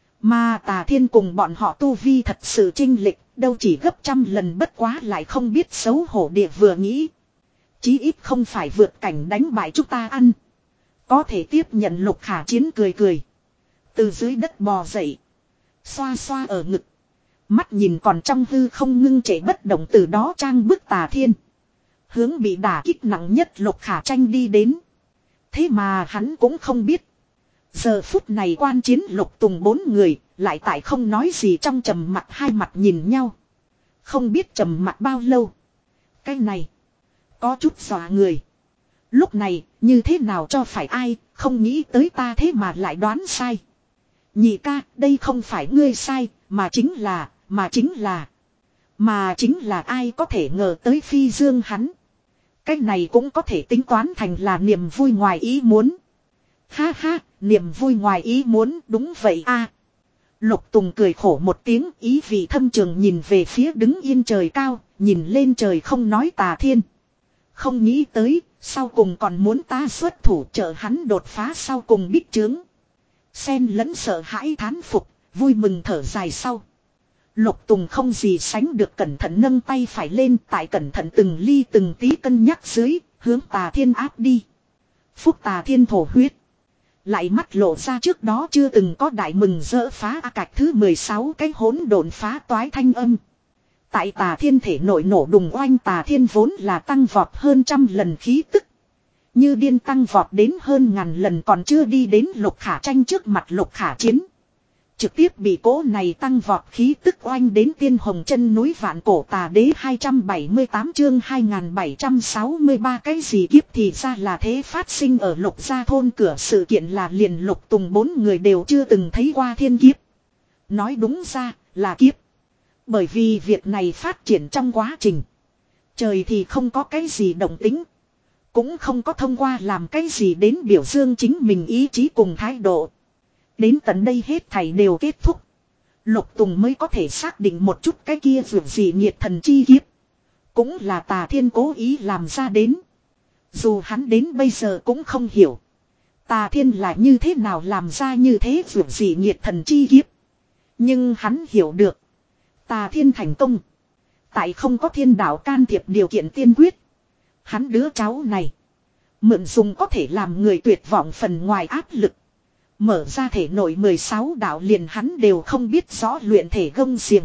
Mà Tà Thiên cùng bọn họ tu vi thật sự chênh lệch, đâu chỉ gấp trăm lần bất quá lại không biết xấu hổ địa vừa nghĩ. Chí ít không phải vượt cảnh đánh bại chúng ta ăn. Có thể tiếp nhận. Lục Khả Chiến cười cười. Từ dưới đất bò dậy. Xoa xoa ở ngực. Mắt nhìn còn trong hư không ngưng trệ bất động từ đó trang bức Tà Thiên. Hướng bị đả kích nặng nhất Lục Khả Tranh đi đến. Thế mà hắn cũng không biết. Giờ phút này quan chiến Lục Tùng bốn người, lại tại không nói gì trong trầm mặt hai mặt nhìn nhau. Không biết trầm mặt bao lâu. Cái này, có chút dọa người. Lúc này, như thế nào cho phải ai, không nghĩ tới ta thế mà lại đoán sai. Nhị ca, đây không phải ngươi sai, mà chính là, mà chính là. Mà chính là ai có thể ngờ tới phi dương hắn. Cái này cũng có thể tính toán thành là niềm vui ngoài ý muốn. Ha ha, niềm vui ngoài ý muốn, đúng vậy a. Lục Tùng cười khổ một tiếng, ý vị thâm trường nhìn về phía đứng yên trời cao, nhìn lên trời không nói Tà Thiên. Không nghĩ tới, sau cùng còn muốn ta xuất thủ trợ hắn đột phá sau cùng bích trướng. Xen lẫn sợ hãi thán phục, vui mừng thở dài sau. Lục Tùng không gì sánh được cẩn thận nâng tay phải lên, tại cẩn thận từng ly từng tí cân nhắc dưới, hướng Tà Thiên áp đi. Phúc Tà Thiên thổ huyết. Lại mắt lộ ra trước đó chưa từng có đại mừng rỡ phá a cạch thứ mười sáu cái hỗn độn phá toái thanh âm. Tại Tà Thiên thể nội nổ đùng oanh. Tà Thiên vốn là tăng vọt hơn trăm lần khí tức. Như điên tăng vọt đến hơn ngàn lần còn chưa đi đến Lục Khả Tranh trước mặt Lục Khả Chiến. Trực tiếp bị cỗ này tăng vọt khí tức oanh đến tiên hồng chân núi vạn cổ tà đế. Hai trăm bảy mươi tám chương hai nghìn bảy trăm sáu mươi ba cái gì kiếp thì ra là thế. Phát sinh ở Lục gia thôn cửa sự kiện là liền Lục Tùng bốn người đều chưa từng thấy qua thiên kiếp. Nói đúng ra là kiếp. Bởi vì việc này phát triển trong quá trình. Trời thì không có cái gì động tính. Cũng không có thông qua làm cái gì đến biểu dương chính mình ý chí cùng thái độ. Đến tận đây hết thảy đều kết thúc. Lục Tùng mới có thể xác định một chút cái kia vượt gì nhiệt thần chi kiếp. Cũng là Tà Thiên cố ý làm ra đến. Dù hắn đến bây giờ cũng không hiểu. Tà Thiên là như thế nào làm ra như thế vượt gì nhiệt thần chi kiếp. Nhưng hắn hiểu được. Tà Thiên thành công. Tại không có thiên đạo can thiệp điều kiện tiên quyết. Hắn đứa cháu này. Mượn dùng có thể làm người tuyệt vọng phần ngoài áp lực. Mở ra thể nội mười sáu đạo liền hắn đều không biết rõ luyện thể gông xiềng.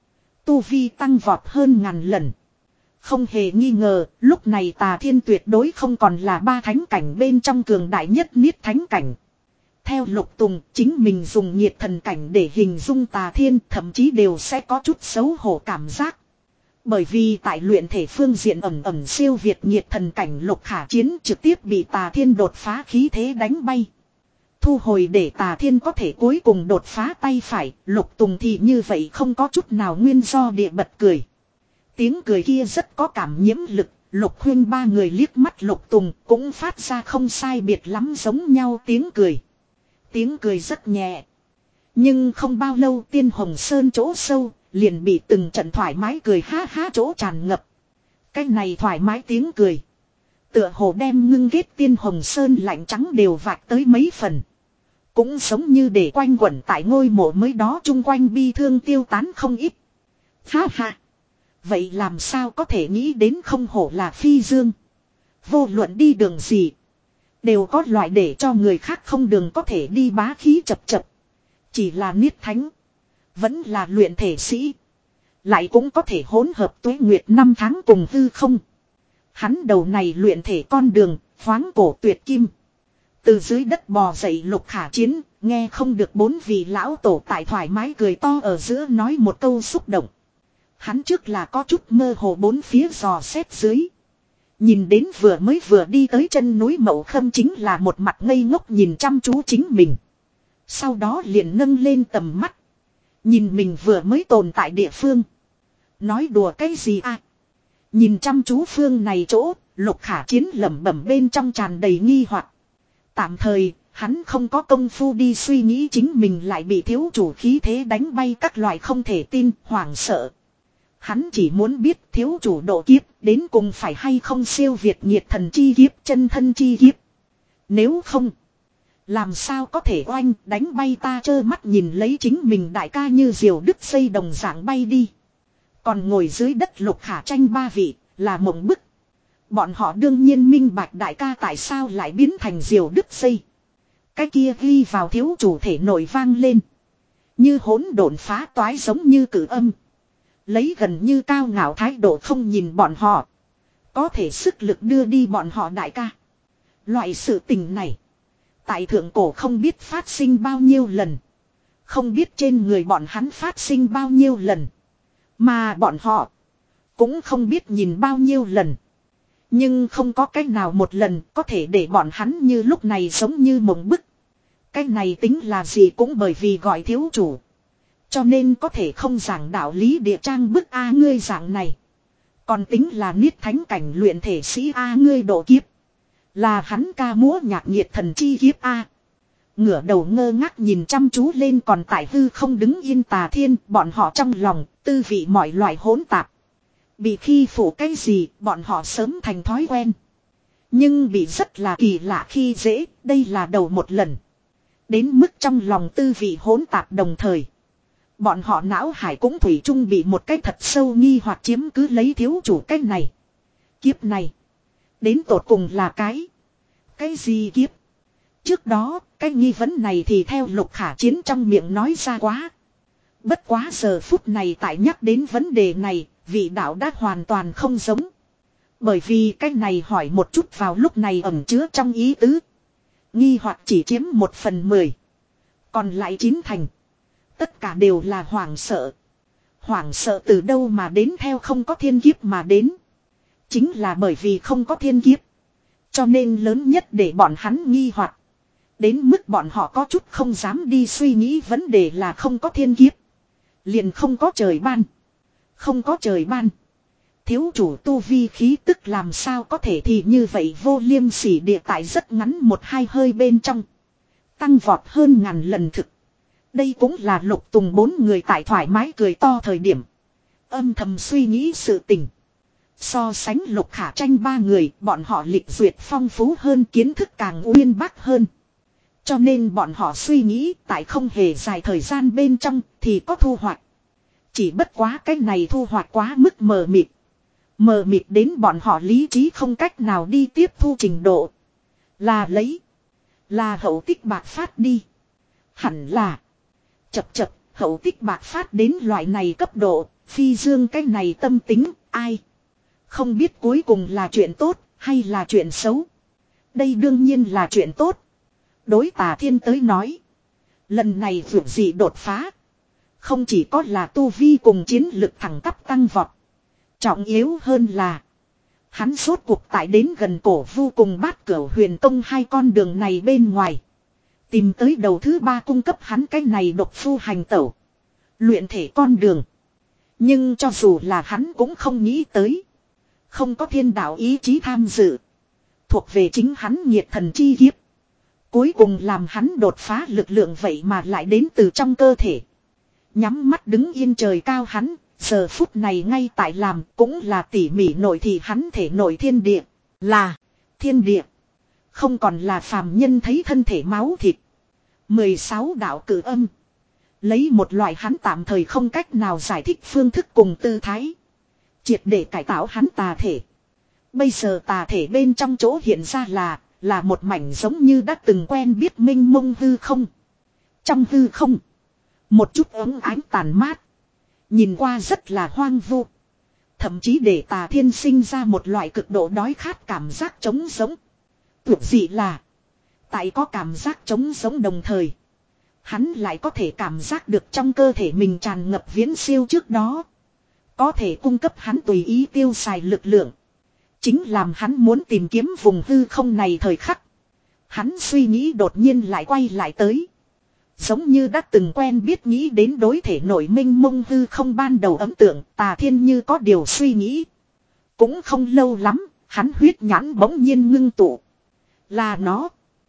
Tu vi tăng vọt hơn ngàn lần. Không hề nghi ngờ, lúc này Tà Thiên tuyệt đối không còn là ba thánh cảnh bên trong cường đại nhất niết thánh cảnh. Theo Lục Tùng, chính mình dùng nhiệt thần cảnh để hình dung Tà Thiên thậm chí đều sẽ có chút xấu hổ cảm giác. Bởi vì tại luyện thể phương diện ẩm ẩm siêu việt nhiệt thần cảnh Lục Khả Chiến trực tiếp bị Tà Thiên đột phá khí thế đánh bay. Thu hồi để Tà Thiên có thể cuối cùng đột phá tay phải, Lục Tùng thì như vậy không có chút nào nguyên do địa bật cười. Tiếng cười kia rất có cảm nhiễm lực, Lục Huyên ba người liếc mắt Lục Tùng cũng phát ra không sai biệt lắm giống nhau tiếng cười. Tiếng cười rất nhẹ. Nhưng không bao lâu Tiên Hồng Sơn chỗ sâu, liền bị từng trận thoải mái cười ha ha chỗ tràn ngập. Cái này thoải mái tiếng cười. Tựa hồ đem ngưng ghét Tiên Hồng Sơn lạnh trắng đều vạch tới mấy phần. Cũng giống như để quanh quẩn tại ngôi mộ mới đó chung quanh bi thương tiêu tán không ít. Ha ha. Vậy làm sao có thể nghĩ đến không hổ là phi dương. Vô luận đi đường gì. Đều có loại để cho người khác không đường có thể đi bá khí chập chập. Chỉ là niết thánh. Vẫn là luyện thể sĩ. Lại cũng có thể hỗn hợp tuế nguyệt năm tháng cùng hư không. Hắn đầu này luyện thể con đường, khoáng cổ tuyệt kim. Từ dưới đất bò dậy Lục Khả Chiến, nghe không được bốn vị lão tổ tại thoải mái cười to ở giữa nói một câu xúc động. Hắn trước là có chút mơ hồ bốn phía dò xét dưới. Nhìn đến vừa mới vừa đi tới chân núi Mậu Khâm chính là một mặt ngây ngốc nhìn chăm chú chính mình. Sau đó liền nâng lên tầm mắt. Nhìn mình vừa mới tồn tại địa phương. Nói đùa cái gì à? Nhìn chăm chú phương này chỗ, Lục Khả Chiến lẩm bẩm bên trong tràn đầy nghi hoặc. Tạm thời, hắn không có công phu đi suy nghĩ chính mình lại bị thiếu chủ khí thế đánh bay các loại không thể tin, hoảng sợ. Hắn chỉ muốn biết thiếu chủ độ kiếp đến cùng phải hay không siêu việt nhiệt thần chi kiếp chân thân chi kiếp. Nếu không, làm sao có thể oanh đánh bay ta trơ mắt nhìn lấy chính mình đại ca như diều đứt dây đồng dạng bay đi. Còn ngồi dưới đất Lục Khả Tranh ba vị là mộng bức. Bọn họ đương nhiên minh bạch đại ca tại sao lại biến thành diều đứt dây. Cái kia ghi vào thiếu chủ thể nội vang lên. Như hỗn độn phá toái giống như cử âm. Lấy gần như cao ngạo thái độ không nhìn bọn họ. Có thể sức lực đưa đi bọn họ đại ca. Loại sự tình này. Tại thượng cổ không biết phát sinh bao nhiêu lần. Không biết trên người bọn hắn phát sinh bao nhiêu lần. Mà bọn họ. Cũng không biết nhìn bao nhiêu lần. Nhưng không có cách nào một lần có thể để bọn hắn như lúc này giống như mộng bức. Cái này tính là gì cũng bởi vì gọi thiếu chủ. Cho nên có thể không giảng đạo lý địa trang bức A ngươi dạng này. Còn tính là niết thánh cảnh luyện thể sĩ A ngươi độ kiếp. Là hắn ca múa nhạc nhiệt thần chi kiếp A. Ngửa đầu ngơ ngác nhìn chăm chú lên còn tại hư không đứng yên Tà Thiên. Bọn họ trong lòng tư vị mọi loại hỗn tạp. Bị khi phụ cái gì bọn họ sớm thành thói quen. Nhưng bị rất là kỳ lạ khi dễ. Đây là đầu một lần. Đến mức trong lòng tư vị hỗn tạp đồng thời. Bọn họ não hải cũng thủy chung bị một cái thật sâu nghi hoặc chiếm cứ lấy thiếu chủ cái này. Kiếp này. Đến tột cùng là cái. Cái gì kiếp. Trước đó cái nghi vấn này thì theo Lục Khả Chiến trong miệng nói ra quá. Bất quá giờ phút này tại nhắc đến vấn đề này. Vị đạo đã hoàn toàn không giống. Bởi vì cái này hỏi một chút vào lúc này ẩn chứa trong ý tứ. Nghi hoặc chỉ chiếm một phần mười. Còn lại chín thành. Tất cả đều là hoảng sợ. Hoảng sợ từ đâu mà đến theo không có thiên kiếp mà đến. Chính là bởi vì không có thiên kiếp. Cho nên lớn nhất để bọn hắn nghi hoặc. Đến mức bọn họ có chút không dám đi suy nghĩ vấn đề là không có thiên kiếp. Liền không có trời ban. Không có trời ban. Thiếu chủ tu vi khí tức làm sao có thể thì như vậy vô liêm sỉ địa tại rất ngắn một hai hơi bên trong. Tăng vọt hơn ngàn lần thực. Đây cũng là Lục Tùng bốn người tại thoải mái cười to thời điểm. Âm thầm suy nghĩ sự tình. So sánh Lục Khả Tranh ba người, bọn họ lịch duyệt phong phú hơn, kiến thức càng uyên bác hơn. Cho nên bọn họ suy nghĩ tại không hề dài thời gian bên trong thì có thu hoạch. Chỉ bất quá cái này thu hoạch quá mức mờ mịt. Mờ mịt đến bọn họ lý trí không cách nào đi tiếp thu trình độ. Là lấy. Là hậu tích bạc phát đi. Hẳn là. Chập chập, hậu tích bạc phát đến loại này cấp độ, phi dương cái này tâm tính, ai. Không biết cuối cùng là chuyện tốt, hay là chuyện xấu. Đây đương nhiên là chuyện tốt. Đối Tà Thiên tới nói. Lần này vượt gì đột phá. Không chỉ có là tu vi cùng chiến lực thẳng tắp tăng vọt. Trọng yếu hơn là. Hắn rốt cuộc tại đến gần Cổ Vu cùng Bát Cửu Huyền Tông hai con đường này bên ngoài. Tìm tới đầu thứ ba cung cấp hắn cái này độc phu hành tẩu. Luyện thể con đường. Nhưng cho dù là hắn cũng không nghĩ tới. Không có thiên đạo ý chí tham dự. Thuộc về chính hắn nhiệt thần chi kiếp. Cuối cùng làm hắn đột phá lực lượng vậy mà lại đến từ trong cơ thể. Nhắm mắt đứng yên trời cao hắn. Giờ phút này ngay tại làm cũng là tỉ mỉ nội thị hắn thể nội thiên địa. Là thiên địa. Không còn là phàm nhân thấy thân thể máu thịt. mười sáu đạo cử âm. Lấy một loại hắn tạm thời không cách nào giải thích phương thức cùng tư thái. Triệt để cải tạo hắn tà thể. Bây giờ tà thể bên trong chỗ hiện ra là, là một mảnh giống như đã từng quen biết minh mông hư không. Trong hư không. Một chút ấm ánh tàn mát. Nhìn qua rất là hoang vu. Thậm chí để Tà Thiên sinh ra một loại cực độ đói khát cảm giác trống giống. Tuyệt dị là. Tại có cảm giác trống giống đồng thời. Hắn lại có thể cảm giác được trong cơ thể mình tràn ngập viễn siêu trước đó. Có thể cung cấp hắn tùy ý tiêu xài lực lượng. Chính làm hắn muốn tìm kiếm vùng hư không này thời khắc. Hắn suy nghĩ đột nhiên lại quay lại tới. Giống như đã từng quen biết nghĩ đến đối thể nội minh mông hư không ban đầu ấn tượng, Tà Thiên như có điều suy nghĩ. Cũng không lâu lắm, hắn huyết nhãn bỗng nhiên ngưng tụ. Là nó.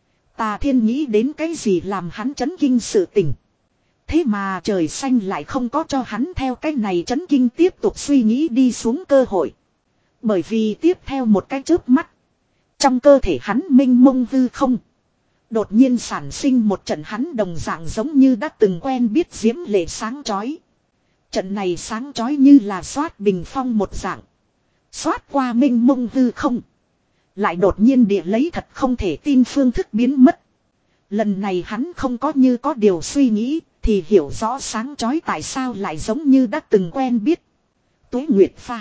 Tà Thiên nghĩ đến cái gì làm hắn chấn kinh sự tình. Thế mà trời xanh lại không có cho hắn theo cái này chấn kinh tiếp tục suy nghĩ đi xuống cơ hội. Bởi vì tiếp theo một cái chớp mắt. Trong cơ thể hắn minh mông hư không. Đột nhiên sản sinh một trận hắn đồng dạng giống như đã từng quen biết diễm lệ sáng chói. Trận này sáng chói như là xoát bình phong một dạng. Xoát qua minh mông hư không. Lại đột nhiên địa lấy thật không thể tin phương thức biến mất. Lần này hắn không có như có điều suy nghĩ, thì hiểu rõ sáng chói tại sao lại giống như đã từng quen biết. Tuế Nguyệt pha.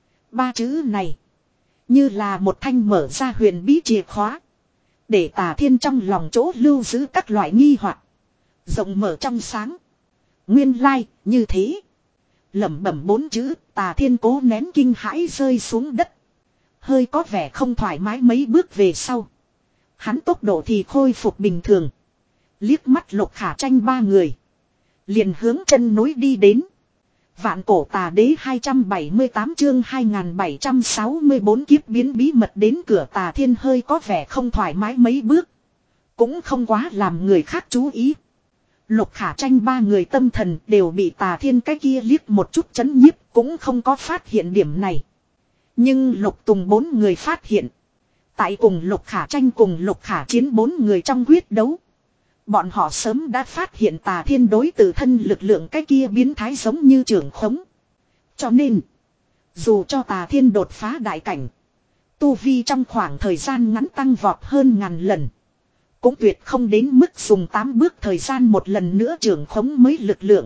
Ba chữ này. Như là một thanh mở ra huyền bí chìa khóa. Để Tà Thiên trong lòng chỗ lưu giữ các loại nghi hoặc rộng mở trong sáng. Nguyên lai, như thế. Lẩm bẩm bốn chữ, Tà Thiên cố nén kinh hãi rơi xuống đất. Hơi có vẻ không thoải mái mấy bước về sau. Hắn tốc độ thì khôi phục bình thường. Liếc mắt Lục Khả Tranh ba người. Liền hướng chân núi đi đến. Vạn Cổ Tà Đế hai trăm bảy mươi tám chương hai nghìn bảy trăm sáu mươi bốn kiếp biến bí mật đến cửa. Tà Thiên hơi có vẻ không thoải mái mấy bước. Cũng không quá làm người khác chú ý. Lục Khả Tranh ba người tâm thần đều bị Tà Thiên cái kia liếc một chút chấn nhiếp, cũng không có phát hiện điểm này. Nhưng Lục Tùng bốn người phát hiện. Tại cùng Lục Khả Tranh cùng Lục Khả Chiến bốn người trong quyết đấu. Bọn họ sớm đã phát hiện Tà Thiên đối tự thân lực lượng cái kia biến thái giống như trưởng khống. Cho nên, dù cho Tà Thiên đột phá đại cảnh, tu vi trong khoảng thời gian ngắn tăng vọt hơn ngàn lần, cũng tuyệt không đến mức dùng tám bước thời gian một lần nữa trưởng khống mới lực lượng.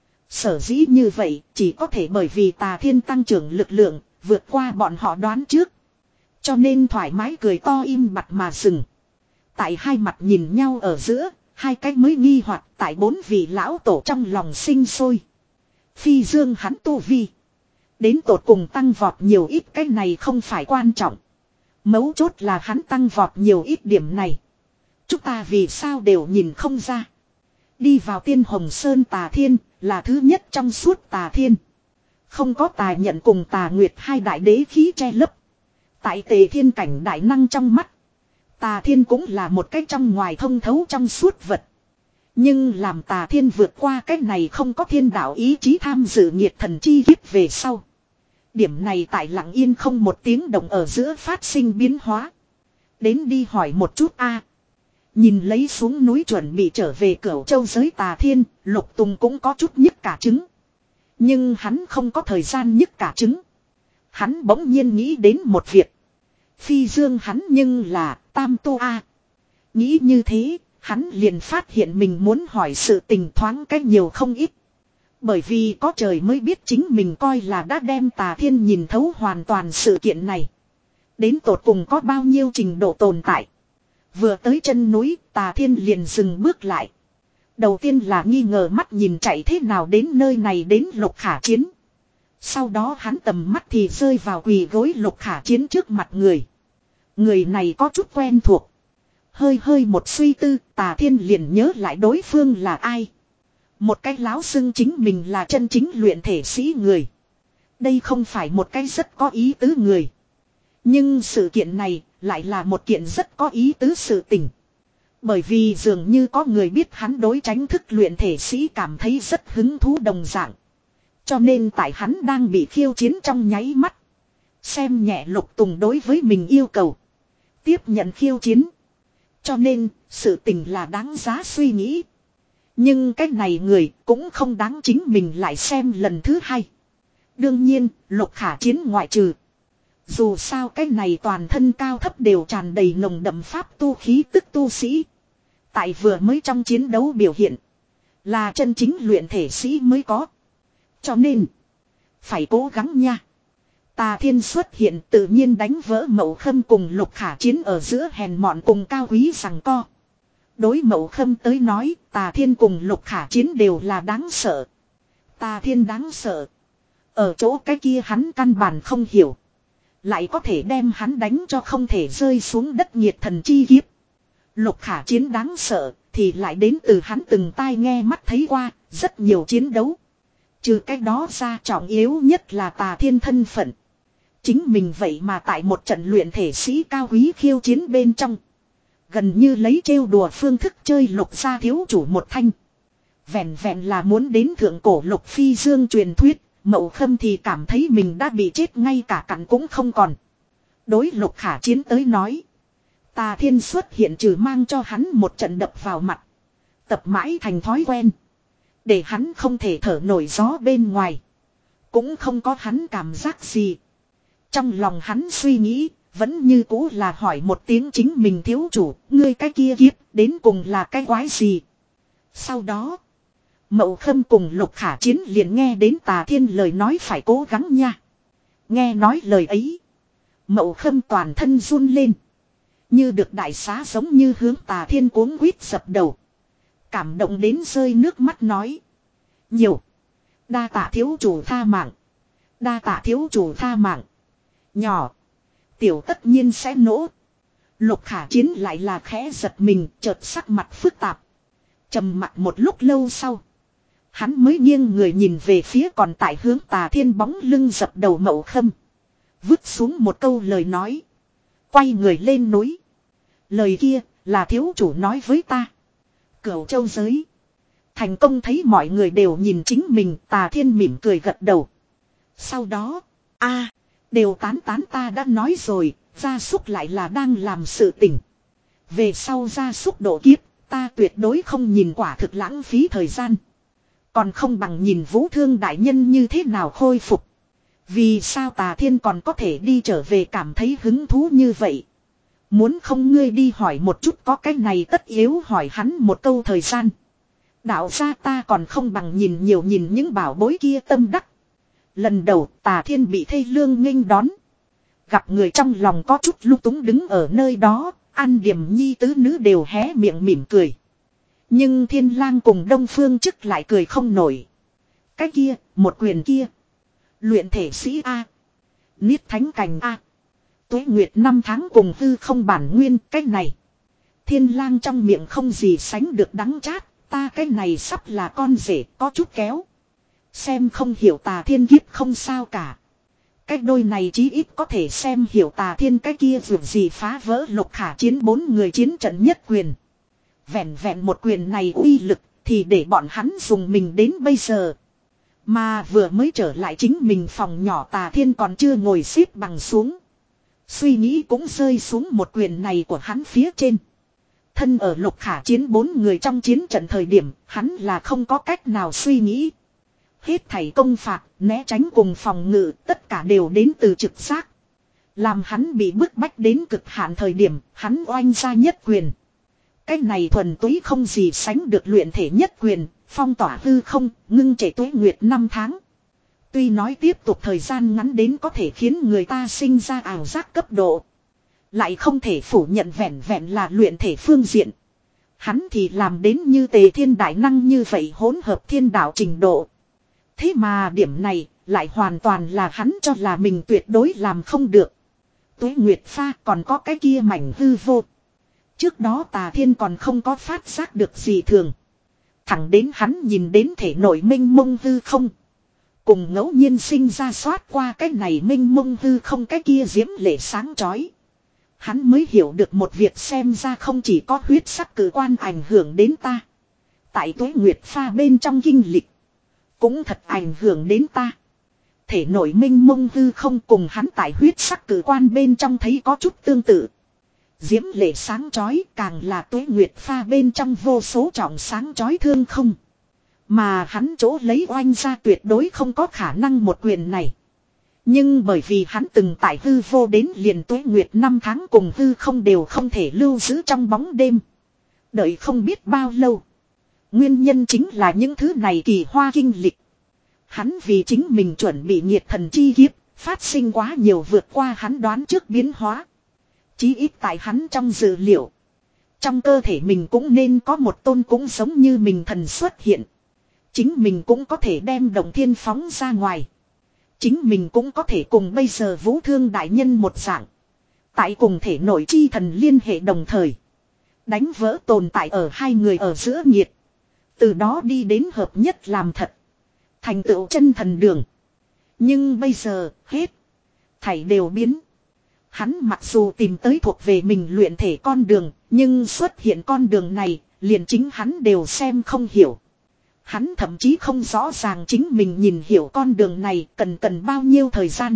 Sở dĩ như vậy, chỉ có thể bởi vì Tà Thiên tăng trưởng lực lượng, vượt qua bọn họ đoán trước. Cho nên thoải mái cười to im bặt mà dừng. Tại hai mặt nhìn nhau ở giữa, hai cái mới nghi hoặc tại bốn vị lão tổ trong lòng sinh sôi. Phi dương hắn tu vi. Đến tột cùng tăng vọt nhiều ít, cái này không phải quan trọng. Mấu chốt là hắn tăng vọt nhiều ít điểm này. Chúng ta vì sao đều nhìn không ra. Đi vào Tiên Hồng Sơn Tà Thiên là thứ nhất trong suốt Tà Thiên. Không có Tà Nhận cùng Tà Nguyệt hai đại đế khí che lấp. Tại Tề Thiên cảnh đại năng trong mắt, Tà Thiên cũng là một cái trong ngoài thông thấu trong suốt vật. Nhưng làm Tà Thiên vượt qua cái này không có thiên đạo ý chí tham dự nhiệt thần chi kiếp về sau. Điểm này tại lặng yên không một tiếng động ở giữa phát sinh biến hóa. Đến đi hỏi một chút a. Nhìn lấy xuống núi chuẩn bị trở về Cửu Châu giới Tà Thiên, Lục Tùng cũng có chút nhức cả trứng. Nhưng hắn không có thời gian nhức cả trứng. Hắn bỗng nhiên nghĩ đến một việc. Phi dương hắn nhưng là tam tu a. Nghĩ như thế, hắn liền phát hiện mình muốn hỏi sự tình thoáng cách nhiều không ít. Bởi vì có trời mới biết chính mình coi là đã đem Tà Thiên nhìn thấu hoàn toàn sự kiện này. Đến tột cùng có bao nhiêu trình độ tồn tại. Vừa tới chân núi, Tà Thiên liền dừng bước lại. Đầu tiên là nghi ngờ mắt nhìn chạy thế nào đến nơi này đến Lục Khả Chiến. Sau đó hắn tầm mắt thì rơi vào quỳ gối Lục Khả Chiến trước mặt người. Người này có chút quen thuộc. Hơi hơi một suy tư, Tà Thiên liền nhớ lại đối phương là ai. Một cái láo xưng chính mình là chân chính luyện thể sĩ người. Đây không phải một cái rất có ý tứ người. Nhưng sự kiện này lại là một kiện rất có ý tứ sự tình. Bởi vì dường như có người biết hắn đối tránh thức luyện thể sĩ cảm thấy rất hứng thú đồng dạng. Cho nên tại hắn đang bị khiêu chiến trong nháy mắt. Xem nhẹ Lục Tùng đối với mình yêu cầu. Tiếp nhận khiêu chiến. Cho nên, sự tình là đáng giá suy nghĩ. Nhưng cái này người cũng không đáng chính mình lại xem lần thứ hai. Đương nhiên, Lục Khả Chiến ngoại trừ. Dù sao cái này toàn thân cao thấp đều tràn đầy nồng đậm pháp tu khí tức tu sĩ. Tại vừa mới trong chiến đấu biểu hiện. Là chân chính luyện thể sĩ mới có. Cho nên. Phải cố gắng nha. Tà Thiên xuất hiện tự nhiên đánh vỡ Mậu Khâm cùng Lục Khả Chiến ở giữa hèn mọn cùng cao quý rằng co. Đối Mậu Khâm tới nói, Tà Thiên cùng Lục Khả Chiến đều là đáng sợ. Tà Thiên đáng sợ. Ở chỗ cái kia hắn căn bản không hiểu. Lại có thể đem hắn đánh cho không thể rơi xuống đất nhiệt thần chi kiếp. Lục Khả Chiến đáng sợ, thì lại đến từ hắn từng tai nghe mắt thấy qua, rất nhiều chiến đấu. Trừ cái đó ra trọng yếu nhất là Tà Thiên thân phận. Chính mình vậy mà tại một trận luyện thể sĩ cao quý khiêu chiến bên trong. Gần như lấy trêu đùa phương thức chơi Lục gia thiếu chủ một thanh. Vẹn vẹn là muốn đến thượng cổ Lục Phi Dương truyền thuyết, Mậu Khâm thì cảm thấy mình đã bị chết ngay cả cặn cũng không còn. Đối Lục Khả Chiến tới nói. Tà Thiên xuất hiện trừ mang cho hắn một trận đập vào mặt. Tập mãi thành thói quen. Để hắn không thể thở nổi gió bên ngoài. Cũng không có hắn cảm giác gì. Trong lòng hắn suy nghĩ, vẫn như cũ là hỏi một tiếng chính mình thiếu chủ, ngươi cái kia kiếp, đến cùng là cái quái gì. Sau đó, Mậu Khâm cùng Lục Khả Chiến liền nghe đến Tà Thiên lời nói phải cố gắng nha. Nghe nói lời ấy, Mậu Khâm toàn thân run lên. Như được đại xá giống như hướng Tà Thiên cuống quýt dập đầu. Cảm động đến rơi nước mắt nói. Nhiều. Đa tạ thiếu chủ tha mạng. Đa tạ thiếu chủ tha mạng. Nhỏ. Tiểu tất nhiên sẽ nỗ. Lục Khả Chiến lại là khẽ giật mình, chợt sắc mặt phức tạp. Trầm mặt một lúc lâu sau. Hắn mới nghiêng người nhìn về phía còn tại hướng Tà Thiên bóng lưng dập đầu Mậu Khâm. Vứt xuống một câu lời nói. Quay người lên núi. Lời kia là thiếu chủ nói với ta. Cửu châu giới. Thành công thấy mọi người đều nhìn chính mình, Tà Thiên mỉm cười gật đầu. Sau đó, a đều tán tán ta đã nói rồi, gia súc lại là đang làm sự tình. Về sau gia súc độ kiếp, ta tuyệt đối không nhìn quả thực lãng phí thời gian. Còn không bằng nhìn Vũ Thương đại nhân như thế nào khôi phục. Vì sao Tà Thiên còn có thể đi trở về cảm thấy hứng thú như vậy. Muốn không ngươi đi hỏi một chút có cái này tất yếu hỏi hắn một câu thời gian. Đạo gia ta còn không bằng nhìn nhiều nhìn những bảo bối kia tâm đắc. Lần đầu Tà Thiên bị thê lương nghênh đón. Gặp người trong lòng có chút lung túng đứng ở nơi đó, An Điểm Nhi tứ nữ đều hé miệng mỉm cười. Nhưng Thiên Lang cùng Đông Phương Chức lại cười không nổi. Cái kia, một quyền kia. Luyện thể sĩ A. Niết thánh cảnh A. Tuế Nguyệt năm tháng cùng hư không bản nguyên cái này. Thiên Lang trong miệng không gì sánh được đắng chát. Ta cái này sắp là con rể có chút kéo. Xem không hiểu Tà Thiên kiếp không sao cả. Cái đôi này chí ít có thể xem hiểu Tà Thiên cái kia vượt gì phá vỡ Lục Khả Chiến bốn người chiến trận nhất quyền. Vẹn vẹn một quyền này uy lực thì để bọn hắn dùng mình đến bây giờ. Mà vừa mới trở lại chính mình phòng nhỏ Tà Thiên còn chưa ngồi xếp bằng xuống. Suy nghĩ cũng rơi xuống một quyền này của hắn phía trên. Thân ở Lục Khả Chiến bốn người trong chiến trận thời điểm, hắn là không có cách nào suy nghĩ. Hết thảy công phạt, né tránh cùng phòng ngự, tất cả đều đến từ trực giác. Làm hắn bị bức bách đến cực hạn thời điểm, hắn oanh ra nhất quyền. Cái này thuần túy không gì sánh được luyện thể nhất quyền, phong tỏa hư không, ngưng trệ tuế nguyệt năm tháng. Tuy nói tiếp tục thời gian ngắn đến có thể khiến người ta sinh ra ảo giác cấp độ. Lại không thể phủ nhận vẹn vẹn là luyện thể phương diện. Hắn thì làm đến như Tề Thiên đại năng như vậy hỗn hợp thiên đạo trình độ. Thế mà điểm này lại hoàn toàn là hắn cho là mình tuyệt đối làm không được. Tuế Nguyệt pha còn có cái kia mảnh hư vô. Trước đó Tà Thiên còn không có phát giác được gì thường. Thẳng đến hắn nhìn đến thể nội minh mông hư không. Cùng ngẫu nhiên sinh ra xoát qua cái này minh mông hư không cái kia diễm lệ sáng chói. Hắn mới hiểu được một việc xem ra không chỉ có huyết sắc cử quan ảnh hưởng đến ta. Tại Tuế Nguyệt pha bên trong kinh lịch. Cũng thật ảnh hưởng đến ta. Thể nội minh mông hư không cùng hắn tại huyết sắc cử quan bên trong thấy có chút tương tự. Diễm lệ sáng chói càng là Tuế Nguyệt pha bên trong vô số trọng sáng chói thương không. Mà hắn chỗ lấy oanh ra tuyệt đối không có khả năng một quyền này. Nhưng bởi vì hắn từng tại hư vô đến liền Tuế Nguyệt năm tháng cùng hư không đều không thể lưu giữ trong bóng đêm. Đợi không biết bao lâu. Nguyên nhân chính là những thứ này kỳ hoa kinh lịch. Hắn vì chính mình chuẩn bị nhiệt thần chi kiếp, phát sinh quá nhiều vượt qua hắn đoán trước biến hóa. Chí ít tại hắn trong dự liệu. Trong cơ thể mình cũng nên có một tôn cũng giống như mình thần xuất hiện. Chính mình cũng có thể đem động thiên phóng ra ngoài. Chính mình cũng có thể cùng bây giờ Vũ Thương đại nhân một dạng. Tại cùng thể nội chi thần liên hệ đồng thời. Đánh vỡ tồn tại ở hai người ở giữa nhiệt. Từ đó đi đến hợp nhất làm thật. Thành tựu chân thần đường. Nhưng bây giờ hết. Thảy đều biến. Hắn mặc dù tìm tới thuộc về mình luyện thể con đường. Nhưng xuất hiện con đường này liền chính hắn đều xem không hiểu. Hắn thậm chí không rõ ràng chính mình nhìn hiểu con đường này cần cần bao nhiêu thời gian.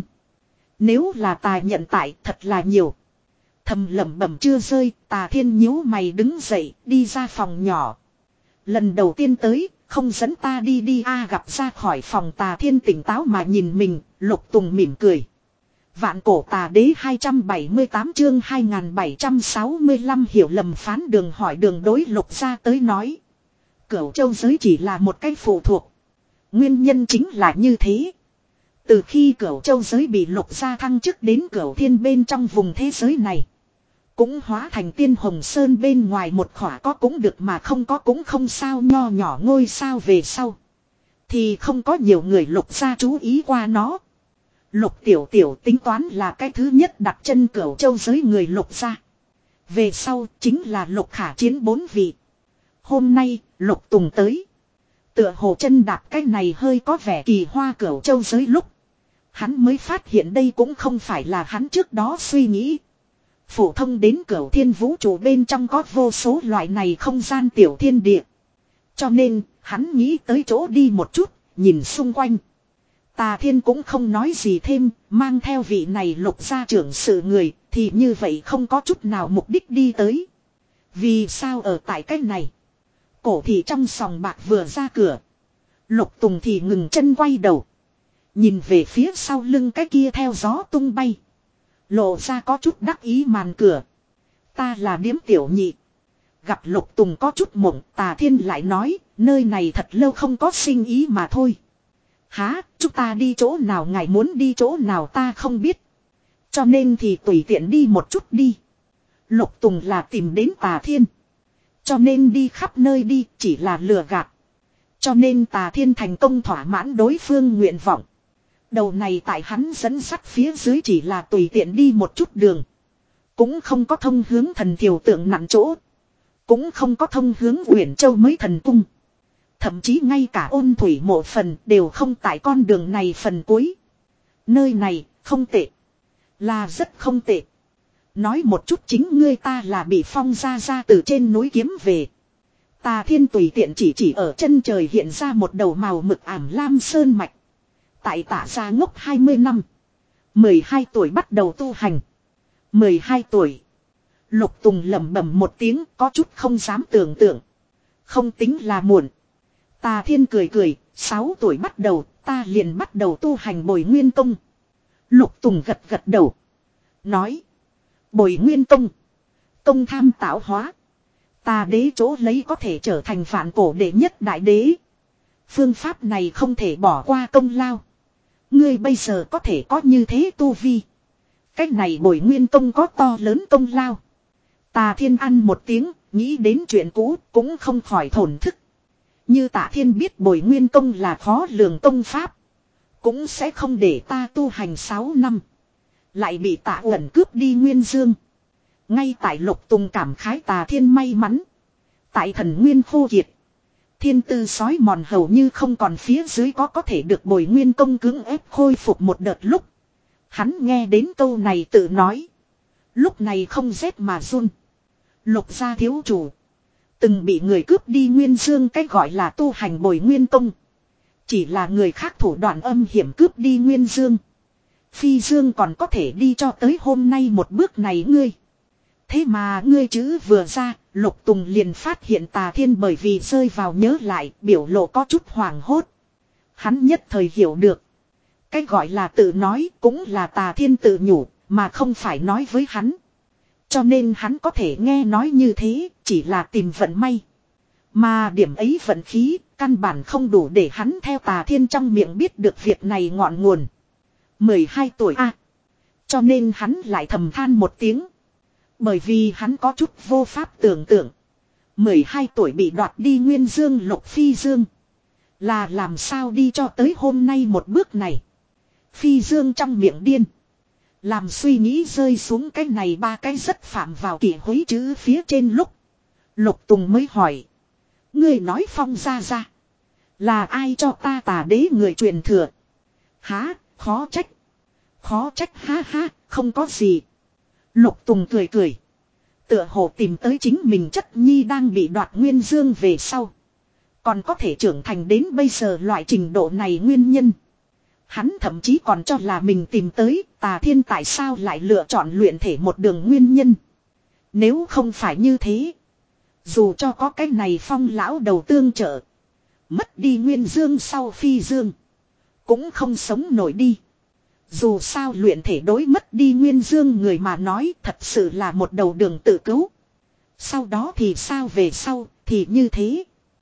Nếu là ta nhận tại thật là nhiều. Thầm lẩm bẩm chưa rơi, Tà Thiên nhíu mày đứng dậy, đi ra phòng nhỏ. Lần đầu tiên tới, không dẫn ta đi đi a gặp ra khỏi phòng Tà Thiên tỉnh táo mà nhìn mình, Lục Tùng mỉm cười. Vạn cổ tà đế hai trăm bảy mươi tám chương hai nghìn bảy trăm sáu mươi lăm hiểu lầm phán đường hỏi đường đối Lục ra tới nói. Cửu châu giới chỉ là một cái phụ thuộc. Nguyên nhân chính là như thế. Từ khi Cửu châu giới bị Lục gia thăng chức đến Cửu thiên bên trong vùng thế giới này. Cũng hóa thành Tiên Hồng Sơn bên ngoài một khỏa có cũng được mà không có cũng không sao nho nhỏ ngôi sao về sau. Thì không có nhiều người Lục gia chú ý qua nó. Lục tiểu tiểu tính toán là cái thứ nhất đặt chân Cửu châu giới người Lục gia. Về sau chính là Lục Khả Chiến bốn vị. Hôm nay Lục Tùng tới. Tựa hồ chân đạp cái này hơi có vẻ kỳ hoa Cửu châu giới lúc. Hắn mới phát hiện đây cũng không phải là hắn trước đó suy nghĩ. Phổ thông đến Cửu thiên vũ trụ bên trong có vô số loại này không gian tiểu thiên địa. Cho nên hắn nghĩ tới chỗ đi một chút, nhìn xung quanh. Tà Thiên cũng không nói gì thêm, mang theo vị này Lục gia trưởng sự người, thì như vậy không có chút nào mục đích đi tới. Vì sao ở tại cách này? Cổ thì trong sòng bạc vừa ra cửa. Lục Tùng thì ngừng chân quay đầu. Nhìn về phía sau lưng cái kia theo gió tung bay. Lộ ra có chút đắc ý màn cửa. Ta là điếm tiểu nhị. Gặp Lục Tùng có chút mộng, Tà Thiên lại nói, nơi này thật lâu không có sinh ý mà thôi. Há, chúng ta đi chỗ nào ngài muốn đi chỗ nào ta không biết. Cho nên thì tùy tiện đi một chút đi. Lục Tùng là tìm đến Tà Thiên. Cho nên đi khắp nơi đi chỉ là lừa gạt. Cho nên Tà Thiên thành công thỏa mãn đối phương nguyện vọng. Đầu này tại hắn dẫn sắt phía dưới chỉ là tùy tiện đi một chút đường. Cũng không có thông hướng thần thiểu tượng nặng chỗ. Cũng không có thông hướng Uyển Châu mới thần cung. Thậm chí ngay cả Ôn Thủy Mộ phần đều không tại con đường này phần cuối. Nơi này không tệ. Là rất không tệ. Nói một chút chính ngươi ta là bị phong ra ra từ trên núi kiếm về. Tà Thiên tùy tiện chỉ chỉ ở chân trời hiện ra một đầu màu mực ảm lam sơn mạch. Tại Tả gia ngốc hai mươi năm. mười hai tuổi bắt đầu tu hành. mười hai tuổi. Lục Tùng lẩm bẩm một tiếng có chút không dám tưởng tượng. Không tính là muộn. Tà Thiên cười cười, sáu tuổi bắt đầu, ta liền bắt đầu tu hành Bồi Nguyên Công. Lục Tùng gật gật đầu. Nói. Bồi Nguyên Công. Công tham tạo hóa. Tà đế chỗ lấy có thể trở thành vạn cổ đệ nhất đại đế. Phương pháp này không thể bỏ qua công lao. Ngươi bây giờ có thể có như thế tu vi. Cách này Bồi Nguyên Công có to lớn công lao. Tà Thiên ăn một tiếng, nghĩ đến chuyện cũ cũng không khỏi thổn thức. Như Tà Thiên biết Bồi Nguyên Công là khó lường công pháp. Cũng sẽ không để ta tu hành sáu năm. Lại bị Tạ Uẩn cướp đi Nguyên Dương. Ngay tại Lục Tùng cảm khái Tà Thiên may mắn. Tại thần nguyên khô kiệt. Thiên tư sói mòn hầu như không còn phía dưới có có thể được Bồi Nguyên Công cưỡng ép khôi phục một đợt lúc. Hắn nghe đến câu này tự nói. Lúc này không rét mà run. Lục gia thiếu chủ. Từng bị người cướp đi Nguyên Dương cách gọi là tu hành Bồi Nguyên Công. Chỉ là người khác thủ đoạn âm hiểm cướp đi Nguyên Dương. Phi Dương còn có thể đi cho tới hôm nay một bước này ngươi. Thế mà ngươi chữ vừa ra, Lục Tùng liền phát hiện Tà Thiên bởi vì rơi vào nhớ lại, biểu lộ có chút hoảng hốt. Hắn nhất thời hiểu được. Cái gọi là tự nói cũng là Tà Thiên tự nhủ, mà không phải nói với hắn. Cho nên hắn có thể nghe nói như thế, chỉ là tìm vận may. Mà điểm ấy vận khí, Căn bản không đủ để hắn theo Tà Thiên trong miệng biết được việc này ngọn nguồn. mười hai tuổi a, cho nên hắn lại thầm than một tiếng. Bởi vì hắn có chút vô pháp tưởng tượng. mười hai tuổi bị đoạt đi Nguyên Dương Lục Phi Dương. Là làm sao đi cho tới hôm nay một bước này. Phi Dương trong miệng điên. Làm suy nghĩ rơi xuống cái này ba cái rất phạm vào kỷ hối chữ phía trên lúc. Lục Tùng mới hỏi. Ngươi nói Phong ra ra. Là ai cho ta Tà Đế người truyền thừa? Há, khó trách. Khó trách ha ha, không có gì. Lục Tùng cười cười. Tựa hồ tìm tới chính mình chất nhi đang bị đoạt Nguyên Dương về sau. Còn có thể trưởng thành đến bây giờ loại trình độ này nguyên nhân. Hắn thậm chí còn cho là mình tìm tới Tà Thiên tại sao lại lựa chọn luyện thể một đường nguyên nhân. Nếu không phải như thế. Dù cho có cái này Phong lão đầu tương trợ. Mất đi Nguyên Dương sau Phi Dương. Cũng không sống nổi đi. Dù sao luyện thể đối mất đi Nguyên Dương người mà nói thật sự là một đầu đường tự cứu. Sau đó thì sao về sau thì như thế.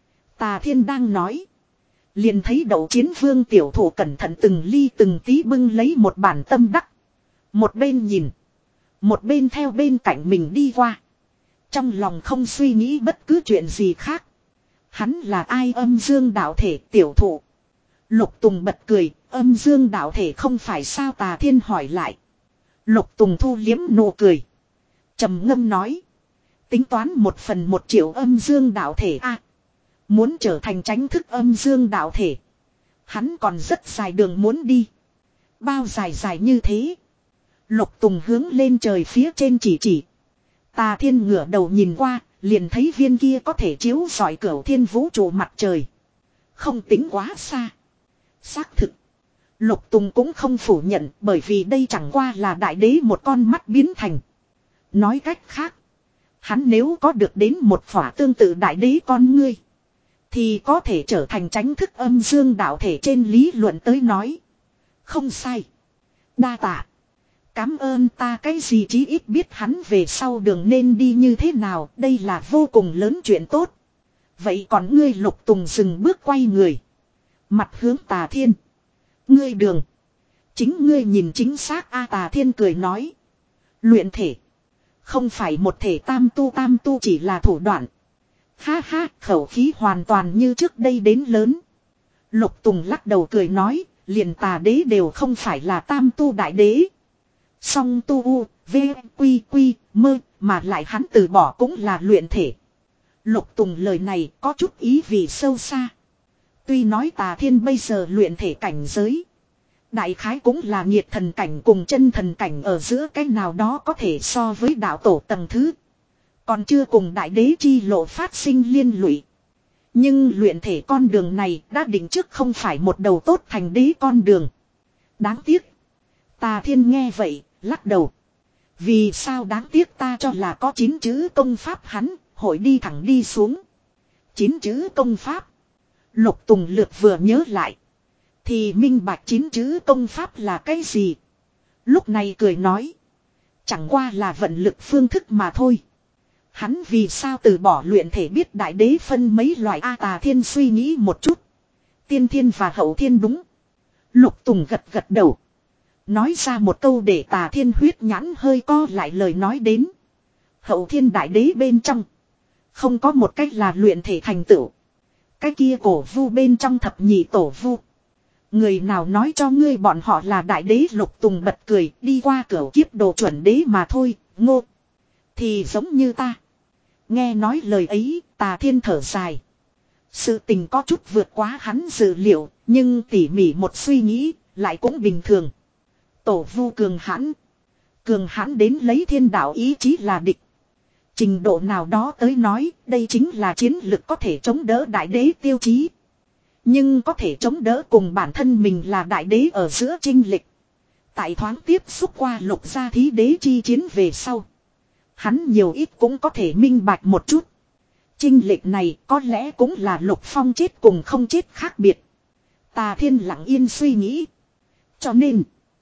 Tà Thiên đang nói. Liền thấy Đậu Chiến Vương tiểu thủ cẩn thận từng ly từng tí bưng lấy một bản tâm đắc. Một bên nhìn. Một bên theo bên cạnh mình đi qua. Trong lòng không suy nghĩ bất cứ chuyện gì khác. Hắn là ai? Âm Dương đạo thể tiểu thụ. Lục Tùng bật cười, âm dương đạo thể không phải sao? Tà Thiên hỏi lại. Lục Tùng thu liếm nụ cười. Trầm ngâm nói. Tính toán một phần một triệu âm dương đạo thể a. Muốn trở thành chánh thức âm dương đạo thể. Hắn còn rất dài đường muốn đi. Bao dài dài như thế. Lục Tùng hướng lên trời phía trên chỉ chỉ. Tà Thiên ngửa đầu nhìn qua, liền thấy viên kia có thể chiếu rọi cửu thiên vũ trụ mặt trời. Không tính quá xa. Xác thực. Lục Tùng cũng không phủ nhận bởi vì đây chẳng qua là đại đế một con mắt biến thành. Nói cách khác. Hắn nếu có được đến một phỏa tương tự đại đế con ngươi. Thì có thể trở thành chánh thức âm dương đạo thể trên lý luận tới nói. Không sai. Đa tạ. Cám ơn ta cái gì chí ít biết hắn về sau đường nên đi như thế nào. Đây là vô cùng lớn chuyện tốt. Vậy còn ngươi Lục Tùng dừng bước quay người. Mặt hướng Tà Thiên. Ngươi đường. Chính ngươi nhìn chính xác a. Tà Thiên cười nói. Luyện thể. Không phải một thể tam tu, tam tu chỉ là thủ đoạn. Ha ha, khẩu khí hoàn toàn như trước đây đến lớn. Lục Tùng lắc đầu cười nói. Liền Tà Đế đều không phải là tam tu đại đế. Song tu u, v, quy quy, mơ. Mà lại hắn từ bỏ cũng là luyện thể. Lục Tùng lời này có chút ý vị sâu xa. Tuy nói Tà Thiên bây giờ luyện thể cảnh giới. Đại khái cũng là nhiệt thần cảnh cùng chân thần cảnh ở giữa cái nào đó có thể so với đạo tổ tầng thứ. Còn chưa cùng đại đế chi lộ phát sinh liên lụy. Nhưng luyện thể con đường này đã định trước không phải một đầu tốt thành đế con đường. Đáng tiếc. Tà Thiên nghe vậy, lắc đầu. Vì sao đáng tiếc? Ta cho là có chín chữ công pháp hắn, hội đi thẳng đi xuống. Chín chữ công pháp. Lục Tùng lượt vừa nhớ lại. Thì minh bạch chín chữ công pháp là cái gì? Lúc này cười nói. Chẳng qua là vận lực phương thức mà thôi. Hắn vì sao từ bỏ luyện thể biết đại đế phân mấy loại A. Tà Thiên suy nghĩ một chút. Tiên thiên và hậu thiên đúng. Lục Tùng gật gật đầu. Nói ra một câu để Tà Thiên huyết nhãn hơi co lại lời nói đến. Hậu thiên đại đế bên trong. Không có một cách là luyện thể thành tựu. Cái kia cổ vu bên trong thập nhị tổ vu. Người nào nói cho ngươi bọn họ là đại đế? Lục Tùng bật cười đi qua cửa kiếp đồ chuẩn đế mà thôi, ngô. Thì giống như ta. Nghe nói lời ấy, Tà Thiên thở dài. Sự tình có chút vượt quá hắn dự liệu, nhưng tỉ mỉ một suy nghĩ, lại cũng bình thường. Tổ vu cường hãn. Cường hãn đến lấy thiên đạo ý chí là địch. Trình độ nào đó tới nói, đây chính là chiến lực có thể chống đỡ đại đế tiêu chí. Nhưng có thể chống đỡ cùng bản thân mình là đại đế ở giữa chênh lệch. Tại thoáng tiếp xúc qua lục gia thí đế chi chiến về sau. Hắn nhiều ít cũng có thể minh bạch một chút. Chênh lệch này có lẽ cũng là Lục Phong chết cùng không chết khác biệt. Tà Thiên lặng yên suy nghĩ. Cho nên,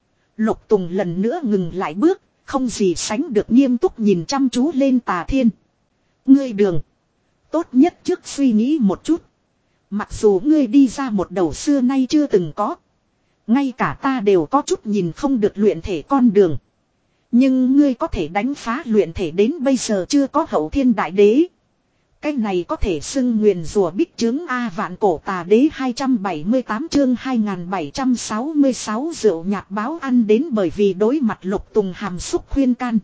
Lục Tùng lần nữa ngừng lại bước, không gì sánh được nghiêm túc nhìn chăm chú lên Tà Thiên. Ngươi đường, tốt nhất trước suy nghĩ một chút. Mặc dù ngươi đi ra một đầu xưa nay chưa từng có. Ngay cả ta đều có chút nhìn không được luyện thể con đường. Nhưng ngươi có thể đánh phá luyện thể đến bây giờ chưa có hậu thiên đại đế. Cái này có thể xưng nguyền rùa bích chứng A vạn cổ tà đế hai trăm bảy mươi tám chương hai nghìn bảy trăm sáu mươi sáu rượu nhạt báo ăn đến bởi vì đối mặt Lục Tùng hàm xúc khuyên can.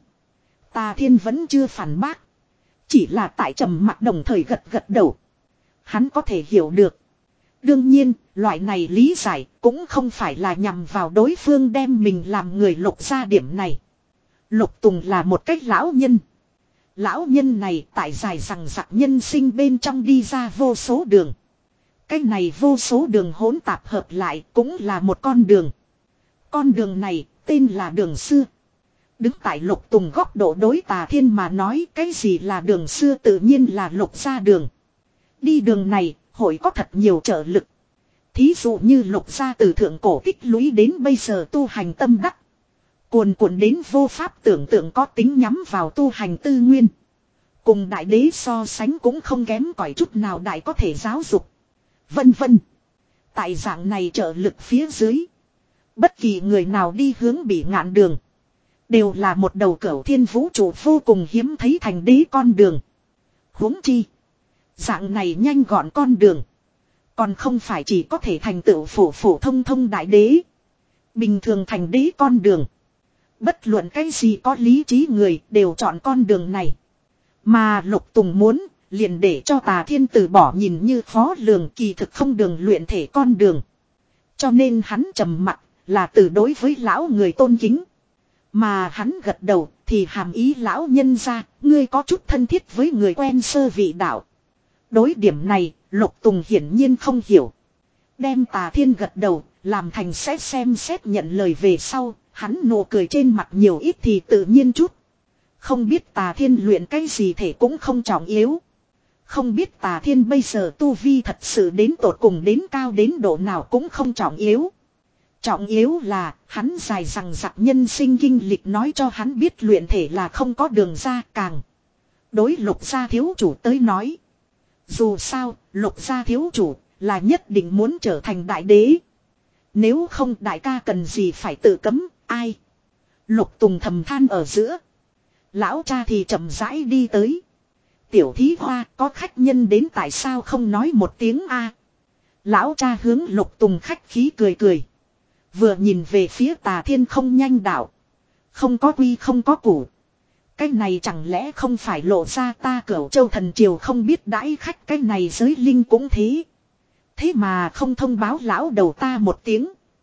Tà Thiên vẫn chưa phản bác. Chỉ là tại trầm mặc đồng thời gật gật đầu. Hắn có thể hiểu được. Đương nhiên, loại này lý giải cũng không phải là nhằm vào đối phương đem mình làm người Lục ra điểm này. Lục Tùng là một cách lão nhân. Lão nhân này tại dài rằng rặc nhân sinh bên trong đi ra vô số đường. Cái này vô số đường hỗn tạp hợp lại cũng là một con đường. Con đường này tên là đường xưa. Đứng tại Lục Tùng góc độ đối Tà Thiên mà nói cái gì là đường xưa tự nhiên là Lục gia đường. Đi đường này hội có thật nhiều trợ lực. Thí dụ như Lục gia từ thượng cổ tích lũy đến bây giờ tu hành tâm đắc. Cuồn cuộn đến vô pháp tưởng tượng có tính nhắm vào tu hành tư nguyên. Cùng đại đế so sánh cũng không kém cỏi chút nào đại có thể giáo dục. Vân vân. Tại dạng này trợ lực phía dưới. Bất kỳ người nào đi hướng bị ngạn đường. Đều là một đầu cửu thiên vũ trụ vô cùng hiếm thấy thành đế con đường. Huống chi. Dạng này nhanh gọn con đường. Còn không phải chỉ có thể thành tựu phổ phổ thông thông đại đế. Bình thường thành đế con đường. Bất luận cái gì có lý trí người đều chọn con đường này. Mà Lục Tùng muốn liền để cho Tà Thiên từ bỏ nhìn như khó lường kỳ thực không đường luyện thể con đường. Cho nên hắn trầm mặc là từ đối với lão người tôn kính. Mà hắn gật đầu thì hàm ý lão nhân ra ngươi có chút thân thiết với người quen sơ vị đạo. Đối điểm này Lục Tùng hiển nhiên không hiểu. Đem Tà Thiên gật đầu làm thành xét xem xét nhận lời về sau. Hắn nụ cười trên mặt nhiều ít thì tự nhiên chút. Không biết Tà Thiên luyện cái gì thể cũng không trọng yếu. Không biết Tà Thiên bây giờ tu vi thật sự đến tột cùng đến cao đến độ nào cũng không trọng yếu. Trọng yếu là hắn dài rằng giặc nhân sinh kinh lịch nói cho hắn biết luyện thể là không có đường ra càng. Đối Lục gia thiếu chủ tới nói. Dù sao Lục gia thiếu chủ là nhất định muốn trở thành đại đế. Nếu không đại ca cần gì phải tự cấm. Ai? Lục Tùng thầm than ở giữa. Lão cha thì chậm rãi đi tới. Tiểu thí hoa có khách nhân đến tại sao không nói một tiếng a? Lão cha hướng Lục Tùng khách khí cười cười. Vừa nhìn về phía Tà Thiên không nhanh đạo. Không có quy không có củ. Cái này chẳng lẽ không phải lộ ra ta Cửu Châu thần triều không biết đãi khách cái này giới linh cũng thế. Thế mà không thông báo lão đầu ta một tiếng.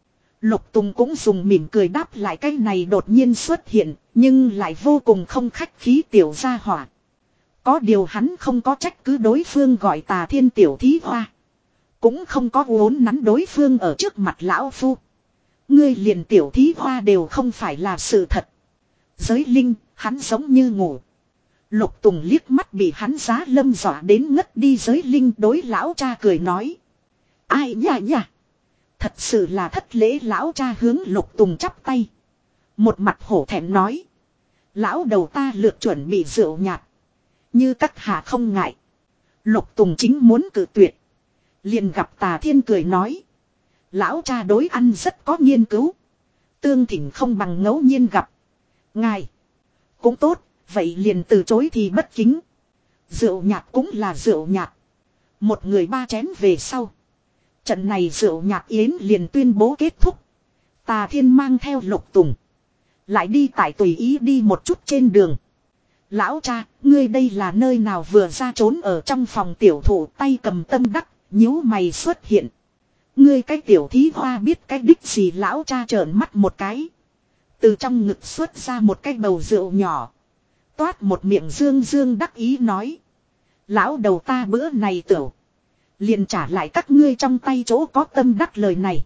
Lục Tùng cũng dùng mỉm cười đáp lại cái này đột nhiên xuất hiện, nhưng lại vô cùng không khách khí tiểu gia hỏa. Có điều hắn không có trách cứ đối phương gọi Tà Thiên tiểu thí hoa. Cũng không có uốn nắn đối phương ở trước mặt lão phu. Ngươi liền tiểu thí hoa đều không phải là sự thật. Giới linh, hắn giống như ngủ. Lục Tùng liếc mắt bị hắn giá lâm dọa đến ngất đi giới linh đối lão cha cười nói. Ai nhả nhả. Thật sự là thất lễ lão cha hướng Lục Tùng chắp tay. Một mặt hổ thẹn nói. Lão đầu ta lược chuẩn bị rượu nhạt. Như các hạ không ngại. Lục Tùng chính muốn cự tuyệt. Liền gặp Tà Thiên cười nói. Lão cha đối ăn rất có nghiên cứu. Tương thỉnh không bằng ngẫu nhiên gặp. Ngài. Cũng tốt, vậy liền từ chối thì bất kính. Rượu nhạt cũng là rượu nhạt. Một người ba chén về sau. Trận này rượu nhạt yến liền tuyên bố kết thúc. Tà Thiên mang theo Lục Tùng. Lại đi tại tùy ý đi một chút trên đường. Lão cha, ngươi đây là nơi nào vừa ra trốn ở trong phòng tiểu thủ tay cầm tâm đắc, nhíu mày xuất hiện. Ngươi cái tiểu thí hoa biết cái đích gì lão cha trợn mắt một cái. Từ trong ngực xuất ra một cái bầu rượu nhỏ. Toát một miệng dương dương đắc ý nói. Lão đầu ta bữa này tửu. Liền trả lại các ngươi trong tay chỗ có tâm đắc lời này.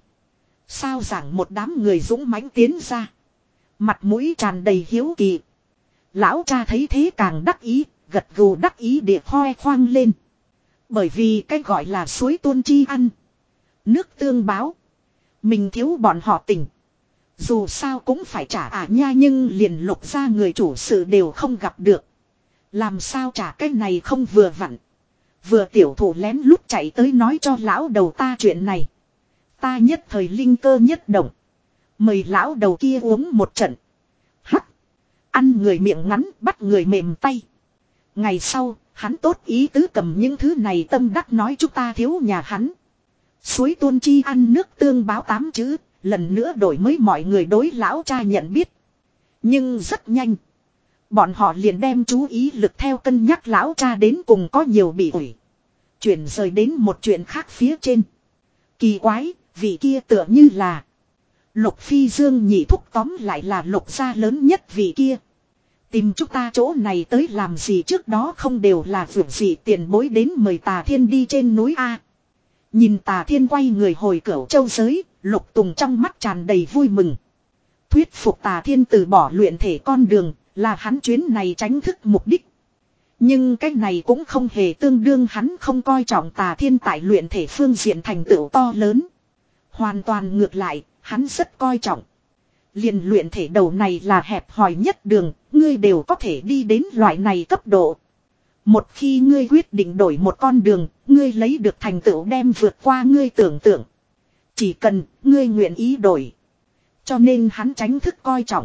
Sao giảng một đám người dũng mãnh tiến ra. Mặt mũi tràn đầy hiếu kỳ. Lão cha thấy thế càng đắc ý, gật gù đắc ý địa khoe khoang lên. Bởi vì cái gọi là suối tuôn chi ăn. Nước tương báo. Mình thiếu bọn họ tình. Dù sao cũng phải trả à nha nhưng liền Lục ra người chủ sự đều không gặp được. Làm sao trả cái này không vừa vặn. Vừa tiểu thủ lén lút chạy tới nói cho lão đầu ta chuyện này. Ta nhất thời linh cơ nhất động. Mời lão đầu kia uống một trận. Hắc. Ăn người miệng ngắn bắt người mềm tay. Ngày sau, hắn tốt ý tứ cầm những thứ này tâm đắc nói chúng ta thiếu nhà hắn. Suối tuôn chi ăn nước tương báo tám chữ, lần nữa đổi mới mọi người đối lão cha nhận biết. Nhưng rất nhanh. Bọn họ liền đem chú ý lực theo cân nhắc lão cha đến cùng có nhiều bị ủi. Chuyển rời đến một chuyện khác phía trên. Kỳ quái, vị kia tựa như là Lục Phi Dương nhị thúc tóm lại là Lục gia lớn nhất vị kia. Tìm chúng ta chỗ này tới làm gì trước đó không đều là vượt gì tiền bối đến mời Tà Thiên đi trên núi A. Nhìn Tà Thiên quay người hồi Cửu Châu giới, Lục Tùng trong mắt tràn đầy vui mừng. Thuyết phục Tà Thiên từ bỏ luyện thể con đường là hắn chuyến này tránh thức mục đích. Nhưng cái này cũng không hề tương đương hắn không coi trọng Tà Thiên tại luyện thể phương diện thành tựu to lớn. Hoàn toàn ngược lại, hắn rất coi trọng. Liền luyện thể đầu này là hẹp hòi nhất đường, ngươi đều có thể đi đến loại này cấp độ. Một khi ngươi quyết định đổi một con đường, ngươi lấy được thành tựu đem vượt qua ngươi tưởng tượng. Chỉ cần ngươi nguyện ý đổi. Cho nên hắn tránh thức coi trọng.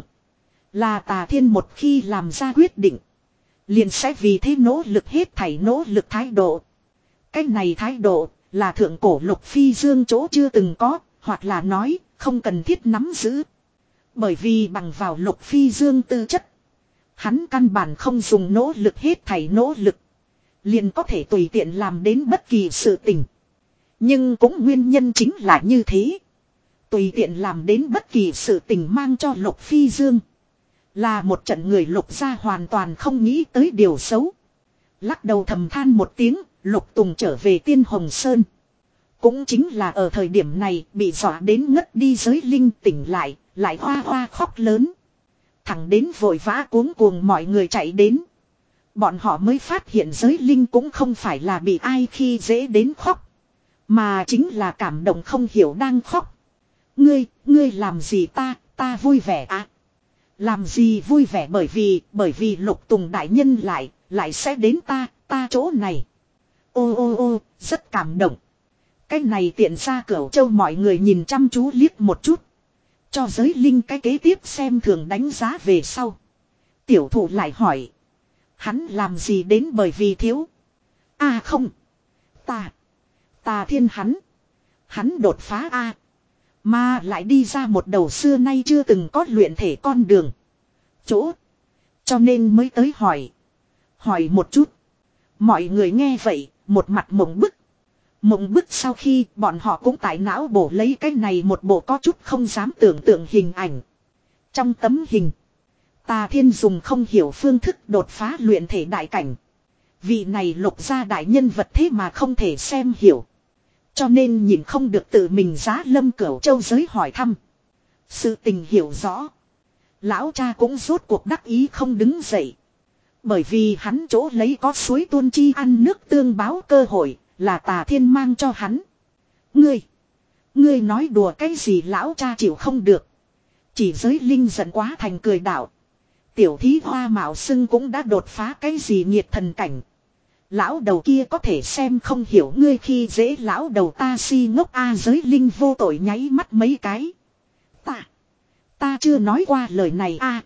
Là Tà Thiên một khi làm ra quyết định. Liền sẽ vì thế nỗ lực hết thảy nỗ lực thái độ. Cái này thái độ là thượng cổ Lục Phi Dương chỗ chưa từng có, hoặc là nói không cần thiết nắm giữ. Bởi vì bằng vào Lục Phi Dương tư chất. Hắn căn bản không dùng nỗ lực hết thảy nỗ lực. Liền có thể tùy tiện làm đến bất kỳ sự tình. Nhưng cũng nguyên nhân chính là như thế. Tùy tiện làm đến bất kỳ sự tình mang cho Lục Phi Dương. Là một trận người Lục gia hoàn toàn không nghĩ tới điều xấu. Lắc đầu thầm than một tiếng, Lục Tùng trở về Tiên Hồng Sơn. Cũng chính là ở thời điểm này bị dọa đến ngất đi giới linh tỉnh lại, lại hoa hoa khóc lớn. Thẳng đến vội vã cuống cuồng mọi người chạy đến. Bọn họ mới phát hiện giới linh cũng không phải là bị ai khi dễ đến khóc. Mà chính là cảm động không hiểu đang khóc. Ngươi, ngươi làm gì ta, ta vui vẻ à? Làm gì vui vẻ bởi vì, bởi vì Lục Tùng đại nhân lại, lại sẽ đến ta, ta chỗ này. Ô ô ô, rất cảm động. Cái này tiện ra Cửu Châu mọi người nhìn chăm chú liếc một chút. Cho giới linh cái kế tiếp xem thường đánh giá về sau. Tiểu thụ lại hỏi. Hắn làm gì đến bởi vì thiếu. À không. Ta. Ta Thiên hắn. Hắn đột phá A. Mà lại đi ra một đầu xưa nay chưa từng có luyện thể con đường. Chỗ. Cho nên mới tới hỏi. Hỏi một chút. Mọi người nghe vậy, một mặt mộng bức. Mộng bức sau khi bọn họ cũng tại não bổ lấy cái này một bộ có chút không dám tưởng tượng hình ảnh. Trong tấm hình. Tà Thiên dùng không hiểu phương thức đột phá luyện thể đại cảnh. Vị này Lục gia đại nhân vật thế mà không thể xem hiểu. Cho nên nhìn không được tự mình giá lâm Cửu Châu giới hỏi thăm. Sự tình hiểu rõ. Lão cha cũng rốt cuộc đắc ý không đứng dậy. Bởi vì hắn chỗ lấy có suối tuôn chi ăn nước tương báo cơ hội là Tà Thiên mang cho hắn. Ngươi. Ngươi nói đùa cái gì lão cha chịu không được. Chỉ giới linh giận quá thành cười đạo. Tiểu thí hoa mạo xưng cũng đã đột phá cái gì nhiệt thần cảnh. Lão đầu kia có thể xem không hiểu ngươi khi dễ lão đầu ta si ngốc a giới linh vô tội nháy mắt mấy cái. Ta. Ta chưa nói qua lời này a.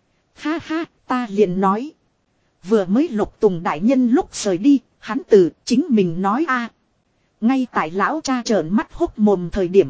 Ha ha, ta liền nói. Vừa mới Lục Tùng đại nhân lúc rời đi, hắn từ chính mình nói a. Ngay tại lão cha trợn mắt hốc mồm thời điểm.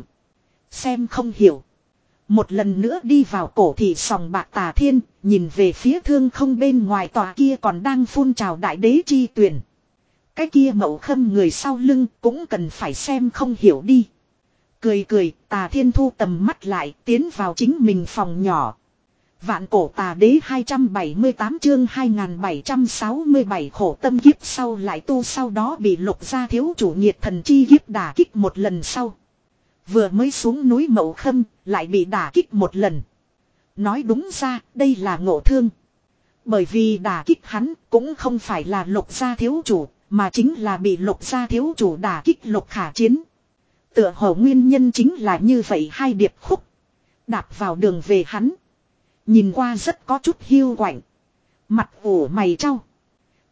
Xem không hiểu. Một lần nữa đi vào cổ thị sòng bạc Tà Thiên, nhìn về phía thương không bên ngoài tòa kia còn đang phun trào đại đế chi tuyển. Cái kia mậu khâm người sau lưng cũng cần phải xem không hiểu đi. Cười cười, Tà Thiên thu tầm mắt lại, tiến vào chính mình phòng nhỏ. Vạn cổ tà đế hai trăm bảy mươi tám chương hai nghìn bảy trăm sáu mươi bảy khổ tâm kiếp sau lại tu sau đó bị Lục gia thiếu chủ nhiệt thần chi kiếp đả kích một lần sau. Vừa mới xuống núi Mậu Khâm, lại bị đả kích một lần. Nói đúng ra, đây là ngộ thương. Bởi vì đả kích hắn cũng không phải là Lục gia thiếu chủ, mà chính là bị Lục gia thiếu chủ đả kích Lục Khả Chiến. Tựa hồ nguyên nhân chính là như vậy hai điệp khúc. Đạp vào đường về hắn. Nhìn qua rất có chút hiu quạnh. Mặt ủ mày trao.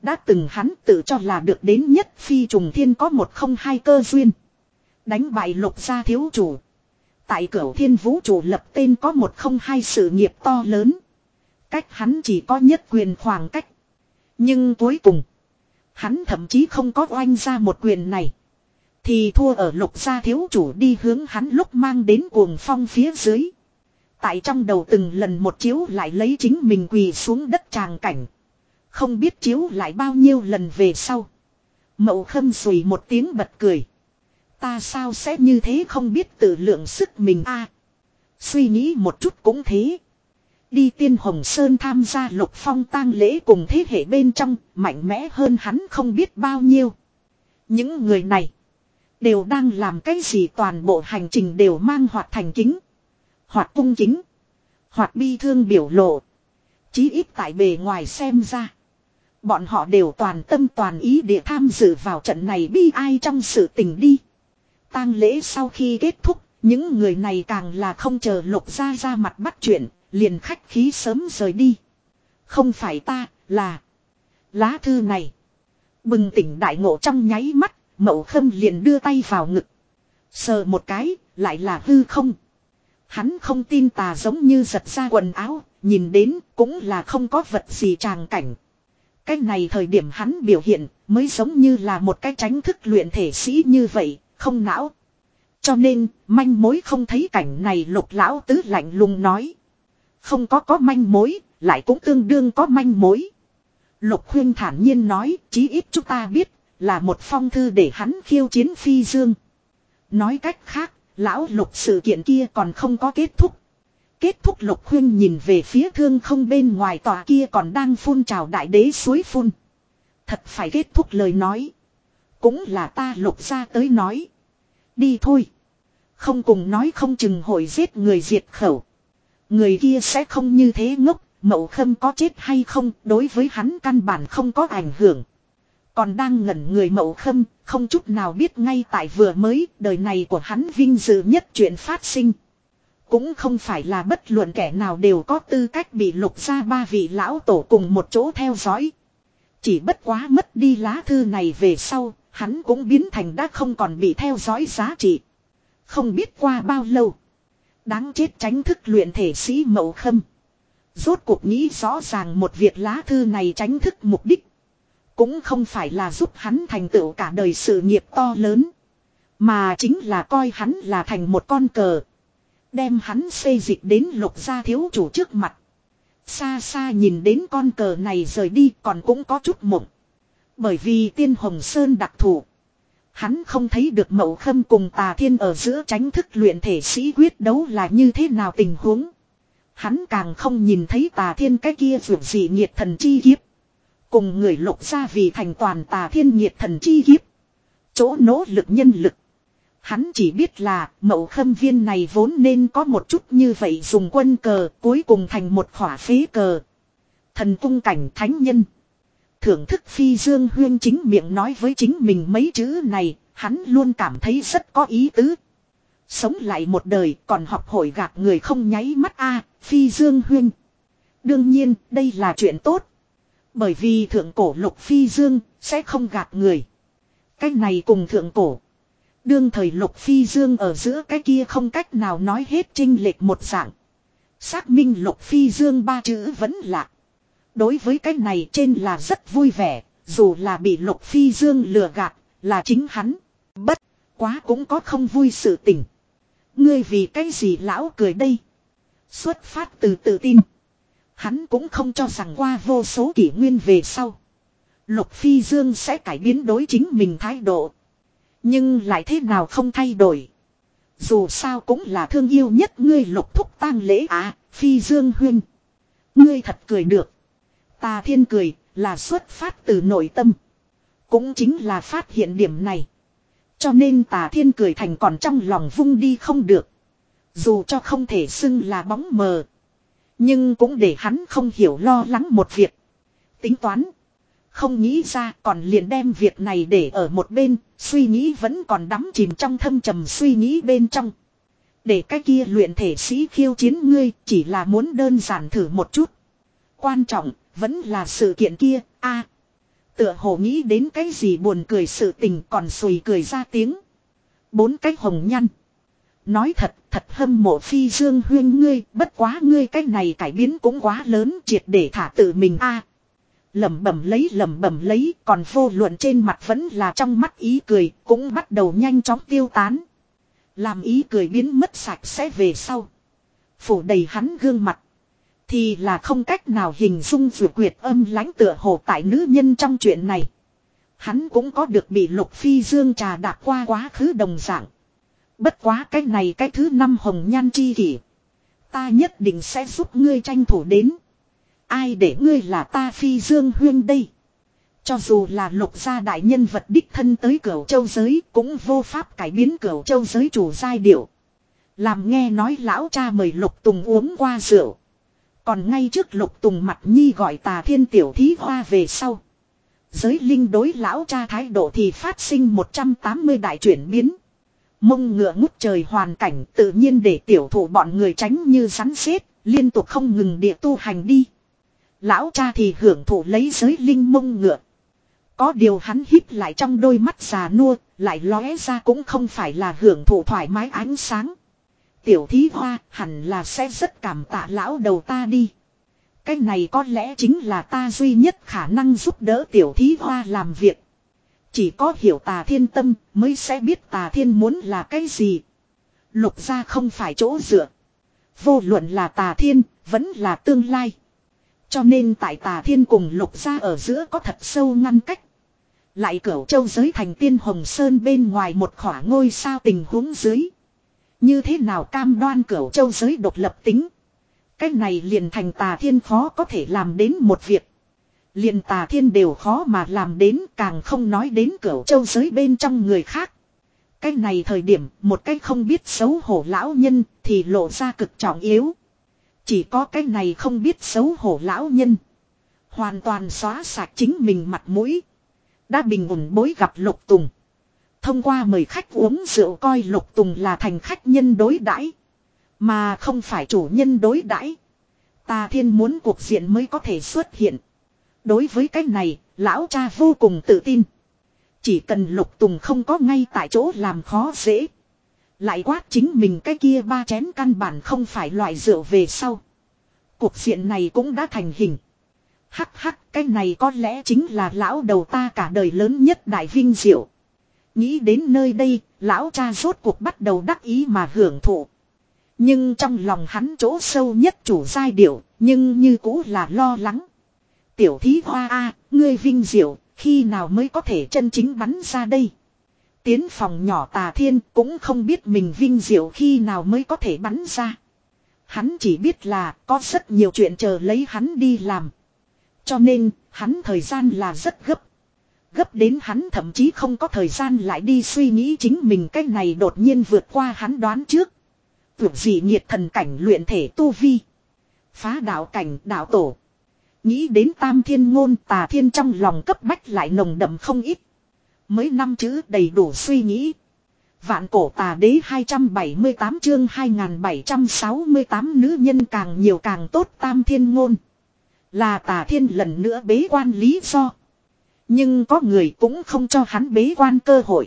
Đã từng hắn tự cho là được đến nhất phi trùng thiên có một không hai cơ duyên. Đánh bại Lục gia thiếu chủ. Tại Cửu Thiên vũ trụ lập tên có một không hai sự nghiệp to lớn. Cách hắn chỉ có nhất quyền khoảng cách. Nhưng cuối cùng, hắn thậm chí không có oanh ra một quyền này. Thì thua ở Lục gia thiếu chủ đi hướng hắn lúc mang đến cuồng phong phía dưới. Tại trong đầu từng lần một chiếu lại lấy chính mình quỳ xuống đất tràng cảnh. Không biết chiếu lại bao nhiêu lần về sau. Mậu Khâm sùi một tiếng bật cười. Ta sao sẽ như thế không biết tự lượng sức mình a? Suy nghĩ một chút cũng thế. Đi Tiên Hồng Sơn tham gia Lục Phong tang lễ cùng thế hệ bên trong, mạnh mẽ hơn hắn không biết bao nhiêu. Những người này đều đang làm cái gì, toàn bộ hành trình đều mang hoạt thành kính, hoặc cung chính, hoặc bi thương biểu lộ. Chí ít tại bề ngoài xem ra, bọn họ đều toàn tâm toàn ý địa tham dự vào trận này bi ai trong sự tình đi. Tang lễ sau khi kết thúc, những người này càng là không chờ Lục gia ra mặt bắt chuyện, liền khách khí sớm rời đi. Không phải ta, là lá thư này. Bừng tỉnh đại ngộ trong nháy mắt, Mậu Khâm liền đưa tay vào ngực. Sờ một cái, lại là hư không. Hắn không tin tà, giống như giật ra quần áo, nhìn đến cũng là không có vật gì tràng cảnh. Cái này thời điểm hắn biểu hiện mới giống như là một cái tránh thức luyện thể sĩ như vậy, không não. Cho nên, manh mối không thấy cảnh này. Lục lão tứ lạnh lùng nói. Không có có manh mối, lại cũng tương đương có manh mối. Lục Khuyên thản nhiên nói, chí ít chúng ta biết, là một phong thư để hắn khiêu chiến Phi Dương. Nói cách khác, lão Lục sự kiện kia còn không có kết thúc. Kết thúc. Lục Khuyên nhìn về phía thương không bên ngoài tòa kia còn đang phun trào đại đế suối phun. Thật phải kết thúc lời nói, cũng là ta Lục gia tới nói. Đi thôi. Không cùng nói không chừng hội giết người diệt khẩu. Người kia sẽ không như thế ngốc. Mậu Khâm có chết hay không đối với hắn căn bản không có ảnh hưởng. Còn đang ngẩn người Mậu Khâm không chút nào biết ngay tại vừa mới đời này của hắn vinh dự nhất chuyện phát sinh. Cũng không phải là bất luận kẻ nào đều có tư cách bị Lục gia ba vị lão tổ cùng một chỗ theo dõi. Chỉ bất quá mất đi lá thư này về sau, hắn cũng biến thành đã không còn bị theo dõi giá trị. Không biết qua bao lâu, đáng chết tránh thức luyện thể sĩ Mậu Khâm rốt cuộc nghĩ rõ ràng một việc, lá thư này tránh thức mục đích cũng không phải là giúp hắn thành tựu cả đời sự nghiệp to lớn, mà chính là coi hắn là thành một con cờ, đem hắn xê dịch đến Lục gia thiếu chủ trước mặt. Xa xa nhìn đến con cờ này rời đi còn cũng có chút mộng. Bởi vì Tiên Hồng Sơn đặc thù, hắn không thấy được Mậu Khâm cùng Tà Thiên ở giữa tránh thức luyện thể sĩ quyết đấu là như thế nào tình huống. Hắn càng không nhìn thấy Tà Thiên cái kia vượt dị nhiệt thần chi kiếp. Cùng người Lục gia vì thành toàn Tà Thiên nhiệt thần chi kiếp chỗ nỗ lực nhân lực. Hắn chỉ biết là Mậu Khâm viên này vốn nên có một chút như vậy dùng quân cờ, cuối cùng thành một khỏa phế cờ. Thần cung cảnh thánh nhân. Thưởng thức Phi Dương Huyên chính miệng nói với chính mình mấy chữ này, hắn luôn cảm thấy rất có ý tứ. Sống lại một đời còn học hội gạt người không nháy mắt a, Phi Dương Huyên. Đương nhiên, đây là chuyện tốt. Bởi vì thượng cổ Lục Phi Dương sẽ không gạt người. Cái này cùng thượng cổ đương thời Lục Phi Dương ở giữa cái kia không cách nào nói hết chênh lệch một dạng. Xác minh Lục Phi Dương ba chữ vẫn lạc. Đối với cái này trên là rất vui vẻ, dù là bị Lục Phi Dương lừa gạt, là chính hắn. Bất quá cũng có không vui sự tình. Ngươi vì cái gì lão cười đây? Xuất phát từ tự tin. Hắn cũng không cho rằng qua vô số kỷ nguyên về sau, Lục Phi Dương sẽ cải biến đối chính mình thái độ. Nhưng lại thế nào không thay đổi. Dù sao cũng là thương yêu nhất ngươi Lục thúc tang lễ à, Phi Dương Huyên. Ngươi thật cười được. Tà Thiên cười là xuất phát từ nội tâm. Cũng chính là phát hiện điểm này, cho nên Tà Thiên cười thành còn trong lòng vung đi không được. Dù cho không thể xưng là bóng mờ, nhưng cũng để hắn không hiểu lo lắng một việc. Tính toán. Không nghĩ ra còn liền đem việc này để ở một bên, suy nghĩ vẫn còn đắm chìm trong thâm trầm suy nghĩ bên trong. Để cái kia luyện thể sĩ khiêu chiến ngươi chỉ là muốn đơn giản thử một chút. Quan trọng vẫn là sự kiện kia, a Tựa hồ nghĩ đến cái gì buồn cười sự tình còn sùi cười ra tiếng. Bốn cái hồng nhăn. Nói thật, thật hâm mộ Phi Dương Huyên ngươi, bất quá ngươi cái này cải biến cũng quá lớn, triệt để thả tự mình a. Lẩm bẩm lấy lẩm bẩm lấy, còn vô luận trên mặt vẫn là trong mắt ý cười, cũng bắt đầu nhanh chóng tiêu tán. Làm ý cười biến mất sạch sẽ về sau. Phủ đầy hắn gương mặt. Thì là không cách nào hình dung vừa quyệt âm lãnh tựa hồ tại nữ nhân trong chuyện này. Hắn cũng có được bị Lục Phi Dương trà đạp qua quá khứ đồng dạng. Bất quá cái này cái thứ năm hồng nhan chi kỷ. Ta nhất định sẽ giúp ngươi tranh thủ đến. Ai để ngươi là ta Phi Dương Huyên đây. Cho dù là Lục gia đại nhân vật đích thân tới Cửu Châu giới cũng vô pháp cải biến Cửu Châu giới chủ giai điệu. Làm nghe nói lão cha mời Lục Tùng uống qua rượu. Còn ngay trước Lục Tùng mặt nhi gọi Tà Thiên tiểu thí hoa về sau. Giới linh đối lão cha thái độ thì phát sinh một trăm tám mươi đại chuyển biến. Mông ngựa ngút trời hoàn cảnh tự nhiên để tiểu thủ bọn người tránh như rắn rết, liên tục không ngừng địa tu hành đi. Lão cha thì hưởng thụ lấy giới linh mông ngựa. Có điều hắn híp lại trong đôi mắt già nua, lại lóe ra cũng không phải là hưởng thụ thoải mái ánh sáng. Tiểu thí hoa hẳn là sẽ rất cảm tạ lão đầu ta đi. Cái này có lẽ chính là ta duy nhất khả năng giúp đỡ tiểu thí hoa làm việc. Chỉ có hiểu Tà Thiên tâm mới sẽ biết Tà Thiên muốn là cái gì. Lục gia không phải chỗ dựa. Vô luận là Tà Thiên, vẫn là tương lai. Cho nên tại Tà Thiên cùng Lục gia ở giữa có thật sâu ngăn cách. Lại Cửu Châu giới thành Tiên Hồng Sơn bên ngoài một khỏa ngôi sao tình huống dưới. Như thế nào cam đoan Cửu Châu giới độc lập tính. Cái này liền thành Tà Thiên khó có thể làm đến một việc. Liền Tà Thiên đều khó mà làm đến, càng không nói đến Cửu Châu giới bên trong người khác. Cái này thời điểm một cái không biết xấu hổ lão nhân thì lộ ra cực trọng yếu. Chỉ có cái này không biết xấu hổ lão nhân. Hoàn toàn xóa sạch chính mình mặt mũi. Đã bình ổn bối gặp Lục Tùng. Thông qua mời khách uống rượu coi Lục Tùng là thành khách nhân đối đãi, mà không phải chủ nhân đối đãi. Tà Thiên muốn cuộc diện mới có thể xuất hiện. Đối với cái này, lão cha vô cùng tự tin. Chỉ cần Lục Tùng không có ngay tại chỗ làm khó dễ. Lại quát chính mình cái kia ba chén căn bản không phải loại rượu về sau. Cuộc diện này cũng đã thành hình. Hắc hắc, cái này có lẽ chính là lão đầu ta cả đời lớn nhất đại vinh diệu. Nghĩ đến nơi đây, lão cha rốt cuộc bắt đầu đắc ý mà hưởng thụ. Nhưng trong lòng hắn chỗ sâu nhất chủ giai điệu, nhưng như cũ là lo lắng. Tiểu thí hoa a, ngươi vinh diệu, khi nào mới có thể chân chính bắn ra đây? Tiến phòng nhỏ Tà Thiên cũng không biết mình vinh diệu khi nào mới có thể bắn ra. Hắn chỉ biết là có rất nhiều chuyện chờ lấy hắn đi làm. Cho nên, hắn thời gian là rất gấp. Gấp đến hắn thậm chí không có thời gian lại đi suy nghĩ chính mình cái này đột nhiên vượt qua hắn đoán trước. Vượt gì nhiệt thần cảnh luyện thể tu vi. Phá đạo cảnh đạo tổ. Nghĩ đến Tam Thiên ngôn Tà Thiên trong lòng cấp bách lại nồng đậm không ít. Mới năm chữ đầy đủ suy nghĩ. Vạn cổ tà đế hai trăm bảy mươi tám chương hai nghìn bảy trăm sáu mươi tám nữ nhân càng nhiều càng tốt Tam Thiên ngôn. Là Tà Thiên lần nữa bế quan lý do. Nhưng có người cũng không cho hắn bế quan cơ hội.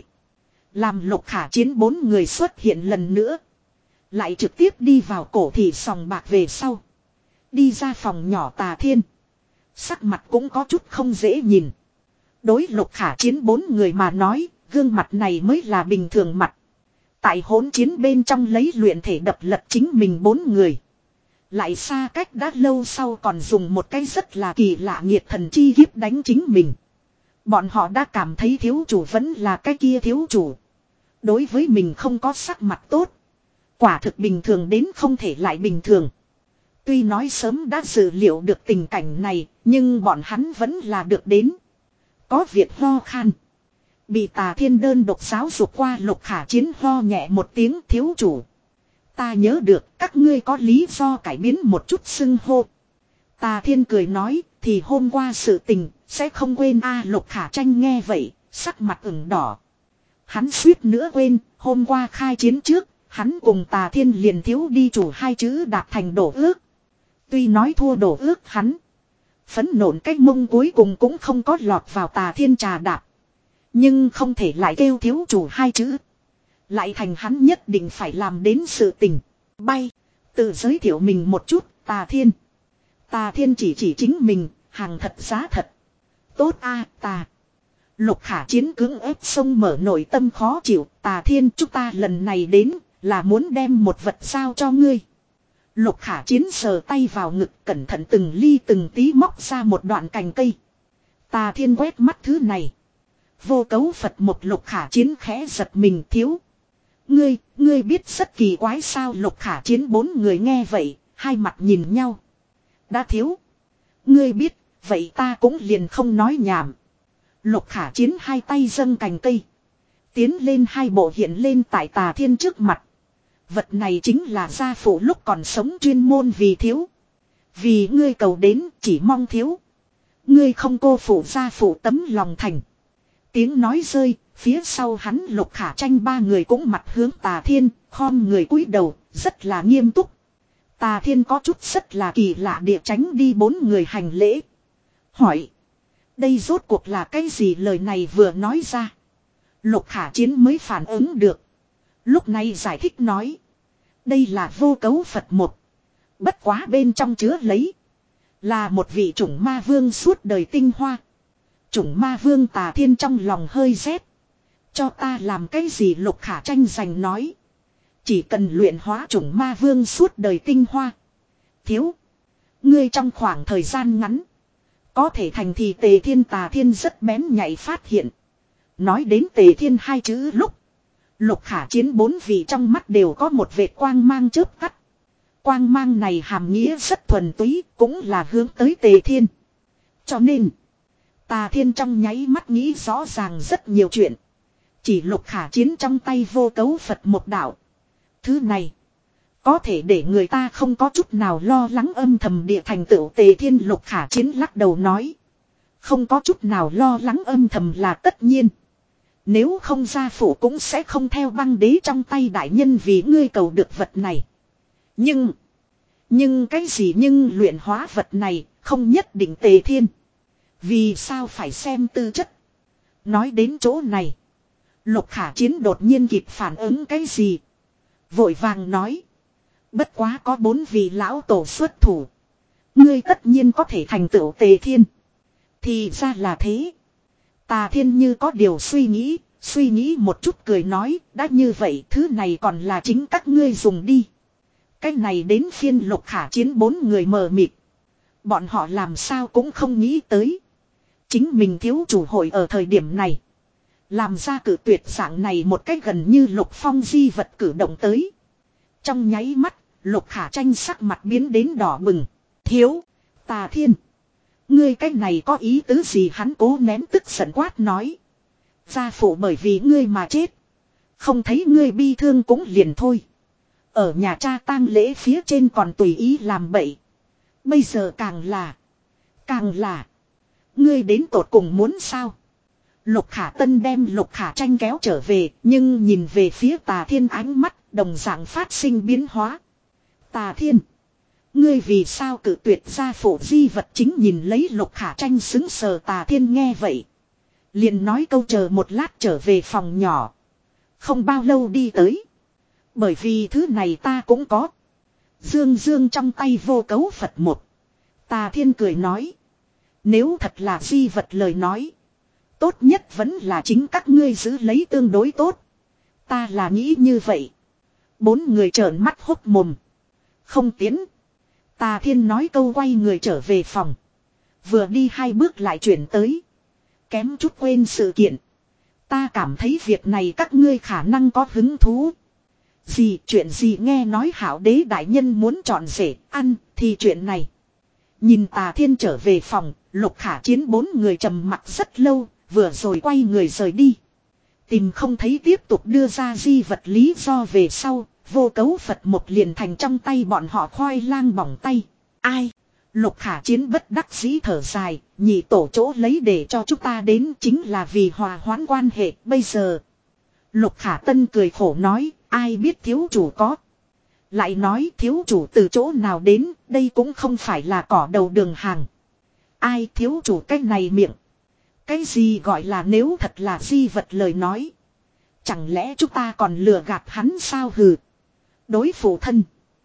Làm Lục Khả Chiến bốn người xuất hiện lần nữa. Lại trực tiếp đi vào cổ thị sòng bạc về sau. Đi ra phòng nhỏ Tà Thiên. Sắc mặt cũng có chút không dễ nhìn. Đối Lục Khả Chiến bốn người mà nói, gương mặt này mới là bình thường mặt. Tại hỗn chiến bên trong lấy luyện thể đập lật chính mình bốn người. Lại xa cách đã lâu sau còn dùng một cái rất là kỳ lạ nghiệt thần chi kiếp đánh chính mình. Bọn họ đã cảm thấy thiếu chủ vẫn là cái kia thiếu chủ. Đối với mình không có sắc mặt tốt. Quả thực bình thường đến không thể lại bình thường. Tuy nói sớm đã dự liệu được tình cảnh này, nhưng bọn hắn vẫn là được đến. Có việc ho khan. Bị Tà Thiên đơn độc giáo dục qua Lục Khả Chiến ho nhẹ một tiếng thiếu chủ. Ta nhớ được các ngươi có lý do cải biến một chút xưng hô. Tà Thiên cười nói, thì hôm qua sự tình, sẽ không quên a Lục Khả Tranh nghe vậy, sắc mặt ửng đỏ. Hắn suýt nữa quên, hôm qua khai chiến trước, hắn cùng Tà Thiên liền thiếu đi chủ hai chữ đạt thành đổ ước. Tuy nói thua đổ ước hắn. Phấn nộn cái mông cuối cùng cũng không có lọt vào Tà Thiên trà đạp. Nhưng không thể lại kêu thiếu chủ hai chữ. Lại thành hắn nhất định phải làm đến sự tình. Bay. Tự giới thiệu mình một chút. Tà Thiên. Tà Thiên chỉ chỉ chính mình. Hàng thật giá thật. Tốt a Tà. Lục Khả Chiến cưỡng ép sông mở nội tâm khó chịu. Tà Thiên, chúng ta lần này đến là muốn đem một vật giao cho ngươi. Lục Khả Chiến sờ tay vào ngực, cẩn thận từng ly từng tí móc ra một đoạn cành cây. Tà Thiên quét mắt thứ này. Vô cấu Phật một. Lục Khả Chiến khẽ giật mình. Thiếu. Ngươi, ngươi biết rất kỳ quái sao? Lục Khả Chiến bốn người nghe vậy, hai mặt nhìn nhau. Đã thiếu. Ngươi biết, vậy ta cũng liền không nói nhảm. Lục Khả Chiến hai tay dâng cành cây. Tiến lên hai bộ hiện lên tại Tà Thiên trước mặt. Vật này chính là gia phụ lúc còn sống chuyên môn vì thiếu. Vì ngươi cầu đến chỉ mong thiếu. Ngươi không cô phụ gia phụ tấm lòng thành. Tiếng nói rơi, phía sau hắn Lục Khả Tranh ba người cũng mặt hướng Tà Thiên, khom người cúi đầu, rất là nghiêm túc. Tà Thiên có chút rất là kỳ lạ địa tránh đi bốn người hành lễ. Hỏi. Đây rốt cuộc là cái gì? Lời này vừa nói ra. Lục Khả Chiến mới phản ứng được. Lúc này giải thích nói. Đây là vô cấu Phật một. Bất quá bên trong chứa lấy. Là một vị chủng ma vương suốt đời tinh hoa. Chủng ma vương. Tà Thiên trong lòng hơi rét. Cho ta làm cái gì? Lục Khả Tranh giành nói. Chỉ cần luyện hóa chủng ma vương suốt đời tinh hoa. Thiếu. Ngươi trong khoảng thời gian ngắn. Có thể thành thì Tề Thiên. Tà Thiên rất bén nhạy phát hiện. Nói đến Tề Thiên hai chữ lúc. Lục Khả Chiến bốn vị trong mắt đều có một vệt quang mang chớp tắt. Quang mang này hàm nghĩa rất thuần túy, cũng là hướng tới Tề Thiên. Cho nên, Tà Thiên trong nháy mắt nghĩ rõ ràng rất nhiều chuyện. Chỉ Lục Khả Chiến trong tay vô cấu Phật một đạo. Thứ này, có thể để người ta không có chút nào lo lắng âm thầm địa thành tựu. Tề Thiên. Lục Khả Chiến lắc đầu nói. Không có chút nào lo lắng âm thầm là tất nhiên. Nếu không gia phụ cũng sẽ không theo băng đế trong tay đại nhân vì ngươi cầu được vật này. Nhưng. Nhưng cái gì nhưng luyện hóa vật này không nhất định. Tề Thiên. Vì sao phải xem tư chất? Nói đến chỗ này. Lục Khả Chiến đột nhiên kịp phản ứng cái gì? Vội vàng nói. Bất quá có bốn vị lão tổ xuất thủ. Ngươi tất nhiên có thể thành tựu Tề Thiên. Thì ra là thế. Tà Thiên như có điều suy nghĩ. Suy nghĩ một chút cười nói. Đã như vậy thứ này còn là chính các ngươi dùng đi. Cái này đến phiên Lục Khả Chiến bốn người mờ mịt. Bọn họ làm sao cũng không nghĩ tới. Chính mình thiếu chủ hội ở thời điểm này. Làm ra cử tuyệt dạng này một cách gần như Lục Phong di vật cử động tới. Trong nháy mắt, Lục Khả Tranh sắc mặt biến đến đỏ bừng. Thiếu, Tà Thiên. Ngươi cách này có ý tứ gì? Hắn cố nén tức giận quát nói. Gia phụ bởi vì ngươi mà chết. Không thấy ngươi bi thương cũng liền thôi. Ở nhà cha tang lễ phía trên còn tùy ý làm bậy. Bây giờ càng là. Càng là. Ngươi đến tột cùng muốn sao? Lục Khả Tân đem Lục Khả Tranh kéo trở về. Nhưng nhìn về phía Tà Thiên ánh mắt đồng dạng phát sinh biến hóa. Tà Thiên. Ngươi vì sao cử tuyệt gia phụ di vật? Chính nhìn lấy Lục Khả Tranh xứng sờ. Tà Thiên nghe vậy. Liền nói câu chờ một lát trở về phòng nhỏ. Không bao lâu đi tới. Bởi vì thứ này ta cũng có. Dương dương trong tay vô cấu Phật một. Tà Thiên cười nói. Nếu thật là di vật lời nói. Tốt nhất vẫn là chính các ngươi giữ lấy tương đối tốt. Ta là nghĩ như vậy. Bốn người trợn mắt hốt mồm. Không tiến. Tà Thiên nói câu quay người trở về phòng. Vừa đi hai bước lại chuyển tới. Kém chút quên sự kiện. Ta cảm thấy việc này các ngươi khả năng có hứng thú. Gì chuyện gì? Nghe nói Hạo Đế đại nhân muốn chọn rể ăn thì chuyện này. Nhìn Tà Thiên trở về phòng. Lục Khả Chiến bốn người trầm mặc rất lâu. Vừa rồi quay người rời đi. Tìm không thấy tiếp tục đưa ra di vật lý do về sau. Vô cấu Phật một liền thành trong tay bọn họ khoai lang bỏng tay. Ai? Lục Khả Chiến bất đắc dĩ thở dài. Nhị tổ chỗ lấy để cho chúng ta đến chính là vì hòa hoãn quan hệ bây giờ. Lục Khả Tân cười khổ nói. Ai biết thiếu chủ có. Lại nói thiếu chủ từ chỗ nào đến. Đây cũng không phải là cỏ đầu đường hàng. Ai thiếu chủ cái này miệng. Cái gì gọi là nếu thật là di vật lời nói. Chẳng lẽ chúng ta còn lừa gạt hắn sao hừ. Đối phụ thân.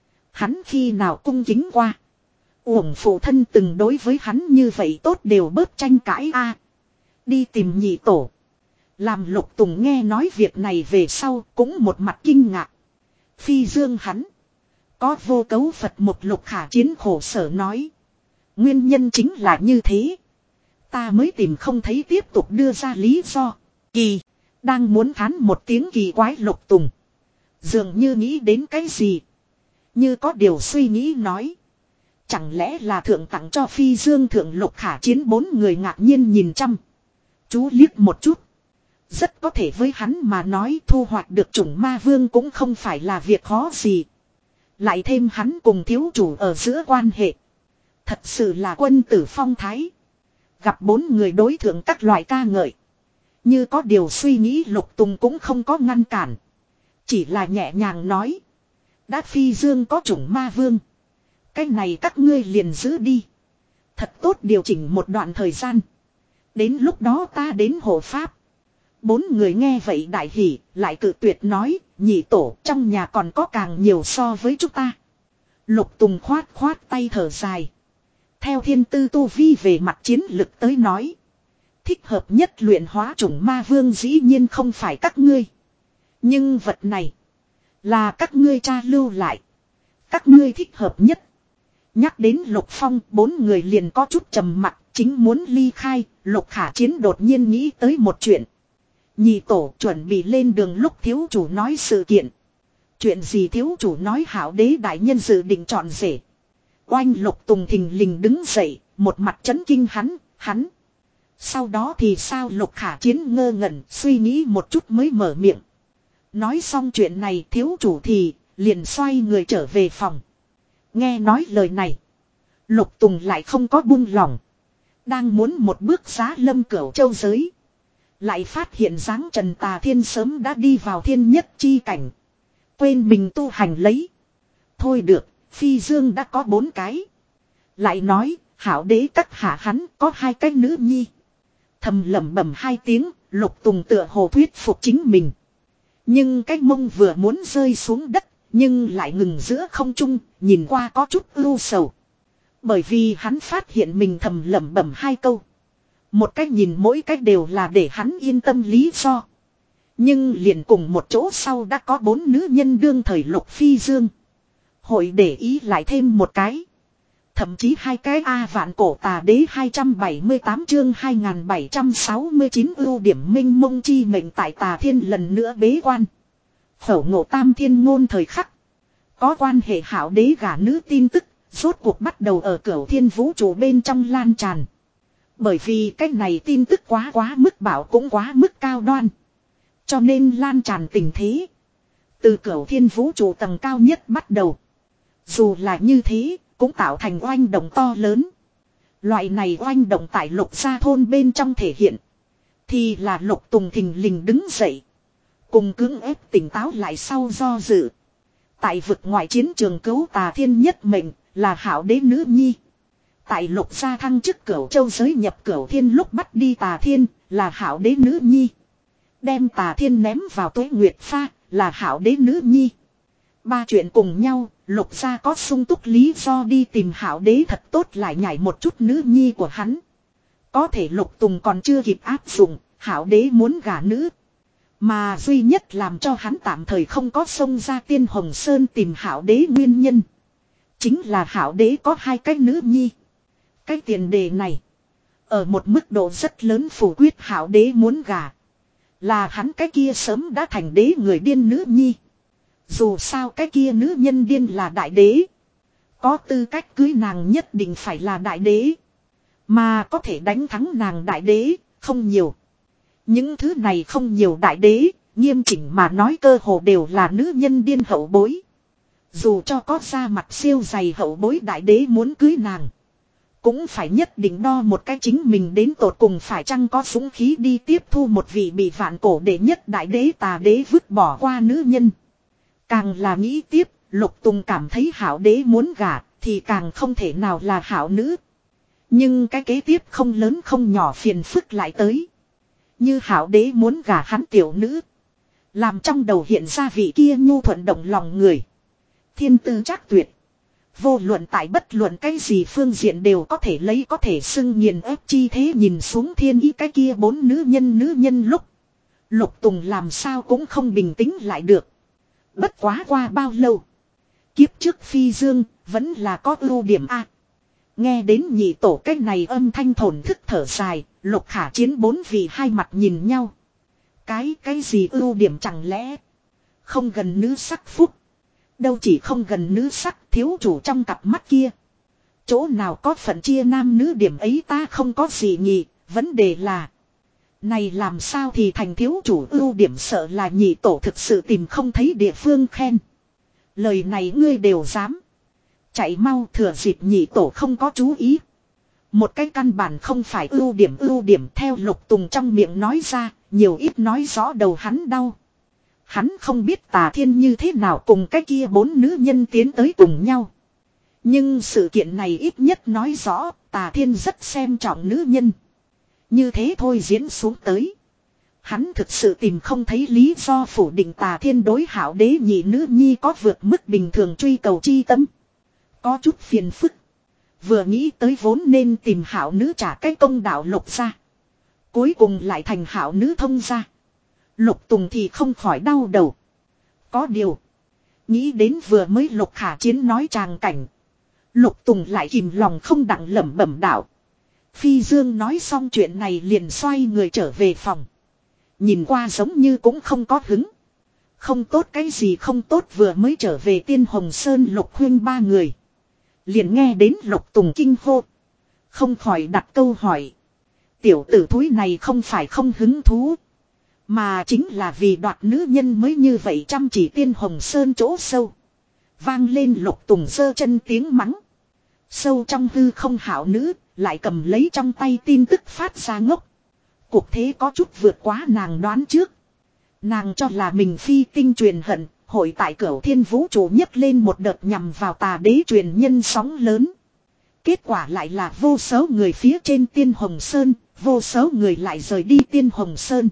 Hắn khi nào cung kính qua. Uổng phụ thân từng đối với hắn như vậy tốt đều bớt tranh cãi a. Đi tìm nhị tổ. Làm Lục Tùng nghe nói việc này về sau cũng một mặt kinh ngạc. Phi dương hắn. Có vô cấu Phật một Lục Khả Chiến khổ sở nói. Nguyên nhân chính là như thế. Ta mới tìm không thấy tiếp tục đưa ra lý do. Kỳ. Đang muốn thán một tiếng kỳ quái Lục Tùng. Dường như nghĩ đến cái gì. Như có điều suy nghĩ nói. Chẳng lẽ là thượng tặng cho Phi Dương thượng Lục Khả Chiến bốn người ngạc nhiên nhìn chăm. Chú liếc một chút. Rất có thể với hắn mà nói thu hoạch được chủng ma vương cũng không phải là việc khó gì. Lại thêm hắn cùng thiếu chủ ở giữa quan hệ. Thật sự là quân tử phong thái. Gặp bốn người đối thượng các loại ca ngợi. Như có điều suy nghĩ Lục Tùng cũng không có ngăn cản. Chỉ là nhẹ nhàng nói. Đã Phi Dương có chủng ma vương. Cái này các ngươi liền giữ đi. Thật tốt điều chỉnh một đoạn thời gian. Đến lúc đó ta đến hộ pháp. Bốn người nghe vậy đại hỉ, lại cự tuyệt nói, nhị tổ trong nhà còn có càng nhiều so với chúng ta. Lục Tùng khoát khoát tay thở dài. Theo thiên tư tu vi về mặt chiến lực tới nói. Thích hợp nhất luyện hóa chủng ma vương dĩ nhiên không phải các ngươi. Nhưng vật này là các ngươi cha lưu lại. Các ngươi thích hợp nhất. Nhắc đến Lục Phong, bốn người liền có chút trầm mặc, chính muốn ly khai, Lục Khả Chiến đột nhiên nghĩ tới một chuyện. Nhị tổ chuẩn bị lên đường lúc thiếu chủ nói sự kiện. Chuyện gì thiếu chủ nói hảo đế đại nhân dự định chọn rể. Oanh Lục Tùng thình lình đứng dậy, một mặt chấn kinh hắn, hắn. Sau đó thì sao Lục Khả Chiến ngơ ngẩn, suy nghĩ một chút mới mở miệng. Nói xong chuyện này thiếu chủ thì, liền xoay người trở về phòng. Nghe nói lời này. Lục Tùng lại không có buông lỏng. Đang muốn một bước giá lâm cửu châu giới. Lại phát hiện dáng Trần Tà Thiên sớm đã đi vào thiên nhất chi cảnh. Quên mình tu hành lấy. Thôi được, Phi Dương đã có bốn cái. Lại nói, hảo đế các hạ hắn có hai cái nữ nhi. Thầm lẩm bẩm hai tiếng, Lục Tùng tựa hồ thuyết phục chính mình. Nhưng cái mông vừa muốn rơi xuống đất, nhưng lại ngừng giữa không trung, nhìn qua có chút ưu sầu. Bởi vì hắn phát hiện mình thầm lẩm bẩm hai câu. Một cách nhìn mỗi cách đều là để hắn yên tâm lý do. Nhưng liền cùng một chỗ sau đã có bốn nữ nhân đương thời Lục Phi Dương. Hội để ý lại thêm một cái. Thậm chí hai cái A vạn cổ tà đế hai trăm bảy mươi tám chương hai nghìn bảy trăm sáu mươi chín ưu điểm minh mông chi mệnh tại tà thiên lần nữa bế quan. Phẩu ngộ tam thiên ngôn thời khắc. Có quan hệ hảo đế gả nữ tin tức, rốt cuộc bắt đầu ở cửu thiên vũ trụ bên trong lan tràn. Bởi vì cái này tin tức quá quá mức bảo cũng quá mức cao đoan. Cho nên lan tràn tình thế. Từ cửu thiên vũ trụ tầng cao nhất bắt đầu. Dù là như thế, cũng tạo thành oanh động to lớn. Loại này oanh động tại Lục gia thôn bên trong thể hiện. Thì là Lục Tùng thình lình đứng dậy. Cùng cưỡng ép tỉnh táo lại sau do dự. Tại vực ngoại chiến trường cứu tà thiên nhất mệnh là hảo đế nữ nhi. Tại Lục gia thăng chức cửu châu giới nhập cửu thiên lúc bắt đi tà thiên là hảo đế nữ nhi. Đem tà thiên ném vào tuế nguyệt pha là hảo đế nữ nhi. Ba chuyện cùng nhau, Lục gia có sung túc lý do đi tìm hảo đế thật tốt lại nhảy một chút nữ nhi của hắn. Có thể Lục Tùng còn chưa kịp áp dụng, hảo đế muốn gả nữ. Mà duy nhất làm cho hắn tạm thời không có xông ra Tiên Hồng Sơn tìm hảo đế nguyên nhân. Chính là hảo đế có hai cái nữ nhi. Cái tiền đề này. Ở một mức độ rất lớn phủ quyết hảo đế muốn gả. Là hắn cái kia sớm đã thành đế người điên nữ nhi. Dù sao cái kia nữ nhân điên là đại đế. Có tư cách cưới nàng nhất định phải là đại đế. Mà có thể đánh thắng nàng đại đế, không nhiều. Những thứ này không nhiều đại đế, nghiêm chỉnh mà nói cơ hồ đều là nữ nhân điên hậu bối. Dù cho có ra mặt siêu dày hậu bối đại đế muốn cưới nàng. Cũng phải nhất định đo một cái chính mình đến tột cùng phải chăng có dũng khí đi tiếp thu một vị bị vạn cổ đệ nhất đại đế tà đế vứt bỏ qua nữ nhân. Càng là nghĩ tiếp, Lục Tùng cảm thấy hảo đế muốn gả thì càng không thể nào là hảo nữ. Nhưng cái kế tiếp không lớn không nhỏ phiền phức lại tới. Như hảo đế muốn gả hắn tiểu nữ. Làm trong đầu hiện ra vị kia nhu thuận động lòng người. Thiên tư trác tuyệt. Vô luận tại bất luận cái gì phương diện đều có thể lấy có thể xưng nghiền ép chi thế nhìn xuống thiên ý cái kia bốn nữ nhân nữ nhân lúc. Lục Tùng làm sao cũng không bình tĩnh lại được. Bất quá qua bao lâu. Kiếp trước phi dương vẫn là có ưu điểm A. Nghe đến nhị tổ cách này âm thanh thổn thức thở dài. Lục Khả Chiến bốn vị hai mặt nhìn nhau. Cái cái gì ưu điểm chẳng lẽ không gần nữ sắc phúc. Đâu chỉ không gần nữ sắc thiếu chủ trong cặp mắt kia. Chỗ nào có phận chia nam nữ điểm ấy ta không có gì nhỉ. Vấn đề là. Này làm sao thì thành thiếu chủ ưu điểm sợ là nhị tổ thực sự tìm không thấy địa phương khen. Lời này ngươi đều dám. Chạy mau thừa dịp nhị tổ không có chú ý. Một cái căn bản không phải ưu điểm ưu điểm theo Lục Tùng trong miệng nói ra. Nhiều ít nói rõ đầu hắn đau. Hắn không biết Tà Thiên như thế nào cùng cái kia bốn nữ nhân tiến tới cùng nhau. Nhưng sự kiện này ít nhất nói rõ Tà Thiên rất xem trọng nữ nhân. Như thế thôi diễn xuống tới. Hắn thực sự tìm không thấy lý do phủ định Tà Thiên đối hảo đế nhị nữ nhi có vượt mức bình thường truy cầu chi tâm. Có chút phiền phức. Vừa nghĩ tới vốn nên tìm hảo nữ trả cái công đạo Lục ra. Cuối cùng lại thành hảo nữ thông ra. Lục Tùng thì không khỏi đau đầu. Có điều. Nghĩ đến vừa mới Lục Khả Chiến nói tràng cảnh. Lục Tùng lại kìm lòng không đặng lẩm bẩm đạo. Phi Dương nói xong chuyện này liền xoay người trở về phòng. Nhìn qua giống như cũng không có hứng. Không tốt cái gì không tốt vừa mới trở về Tiên Hồng Sơn Lục huynh ba người. Liền nghe đến Lục Tùng kinh hô. Không khỏi đặt câu hỏi. Tiểu tử thúi này không phải không hứng thú. Mà chính là vì đoạt nữ nhân mới như vậy chăm chỉ Tiên Hồng Sơn chỗ sâu. Vang lên Lục Tùng giơ chân tiếng mắng. Sâu trong hư không hảo nữ, lại cầm lấy trong tay tin tức phát ra ngốc. Cuộc thế có chút vượt quá nàng đoán trước. Nàng cho là mình phi tinh truyền hận, hội tại Cửu Thiên Vũ trụ nhấc lên một đợt nhằm vào Tà Đế truyền nhân sóng lớn. Kết quả lại là vô số người phía trên Tiên Hồng Sơn, vô số người lại rời đi Tiên Hồng Sơn.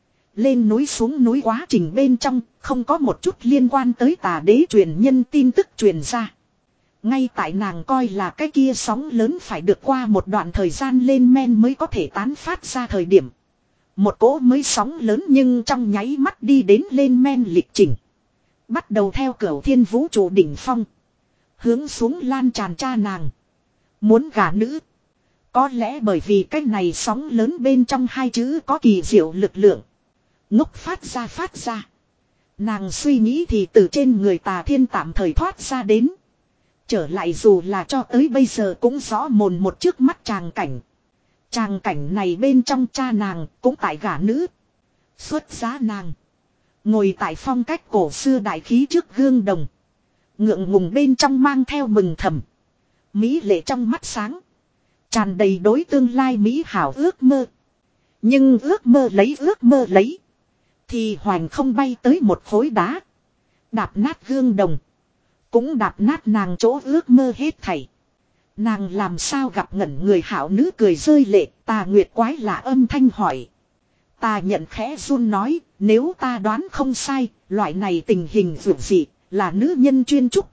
Lên núi xuống núi quá trình bên trong, không có một chút liên quan tới Tà Đế truyền nhân tin tức truyền ra. Ngay tại nàng coi là cái kia sóng lớn phải được qua một đoạn thời gian lên men mới có thể tán phát ra thời điểm. Một cỗ mới sóng lớn nhưng trong nháy mắt đi đến lên men lịch trình. Bắt đầu theo Cửu Thiên Vũ trụ đỉnh phong. Hướng xuống lan tràn cha nàng. Muốn gả nữ. Có lẽ bởi vì cái này sóng lớn bên trong hai chữ có kỳ diệu lực lượng. Ngốc phát ra phát ra. Nàng suy nghĩ thì từ trên người Tà Thiên tạm thời thoát ra đến. Trở lại dù là cho tới bây giờ cũng rõ mồn một trước mắt tràng cảnh. Tràng cảnh này bên trong cha nàng cũng tại gả nữ. Xuất giá nàng. Ngồi tại phong cách cổ xưa đại khí trước gương đồng. Ngượng ngùng bên trong mang theo mừng thầm. Mỹ lệ trong mắt sáng. Tràn đầy đối tương lai Mỹ hảo ước mơ. Nhưng ước mơ lấy ước mơ lấy. Thì hoành không bay tới một khối đá. Đạp nát gương đồng. Cũng đạp nát nàng chỗ ước mơ hết thảy. Nàng làm sao gặp ngẩn người hảo nữ cười rơi lệ. Tà Nguyệt quái lạ âm thanh hỏi. Ta nhận khẽ run nói. Nếu ta đoán không sai. Loại này tình hình vượt dị. Là nữ nhân chuyên trúc.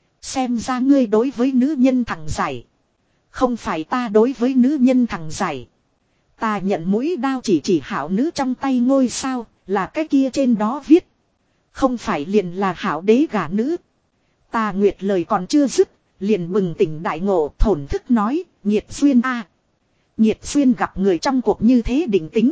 Xem ra ngươi đối với nữ nhân thẳng giải. Không phải ta đối với nữ nhân thẳng giải. Ta nhận mũi đao chỉ chỉ hảo nữ trong tay ngôi sao. Là cái kia trên đó viết. Không phải liền là hảo đế gả nữ. Tà Nguyệt lời còn chưa dứt. Liền bừng tỉnh đại ngộ thổn thức nói. Nhiệt xuyên a Nhiệt xuyên gặp người trong cuộc như thế định tính.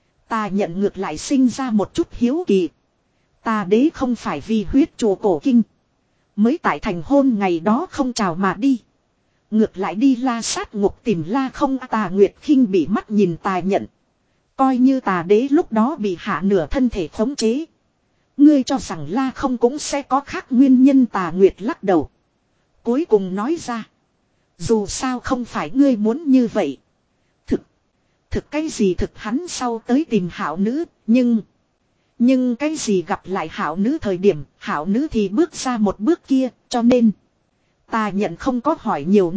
Ta nhận ngược lại sinh ra một chút hiếu kỳ. Tà đế không phải vì huyết chùa cổ kinh. Mới tại thành hôn ngày đó không chào mà đi. Ngược lại đi la sát ngục tìm la không. Tà Nguyệt khinh bị mắt nhìn Tà nhận. Coi như Tà đế lúc đó bị hạ nửa thân thể khống chế. Ngươi cho rằng la không cũng sẽ có khác nguyên nhân. Tà Nguyệt lắc đầu. Cuối cùng nói ra. Dù sao không phải ngươi muốn như vậy. Thực. Thực cái gì thực hắn sau tới tìm hảo nữ. Nhưng. Nhưng cái gì gặp lại hảo nữ thời điểm. Hảo nữ thì bước ra một bước kia. Cho nên. Ta nhận không có hỏi nhiều nữa.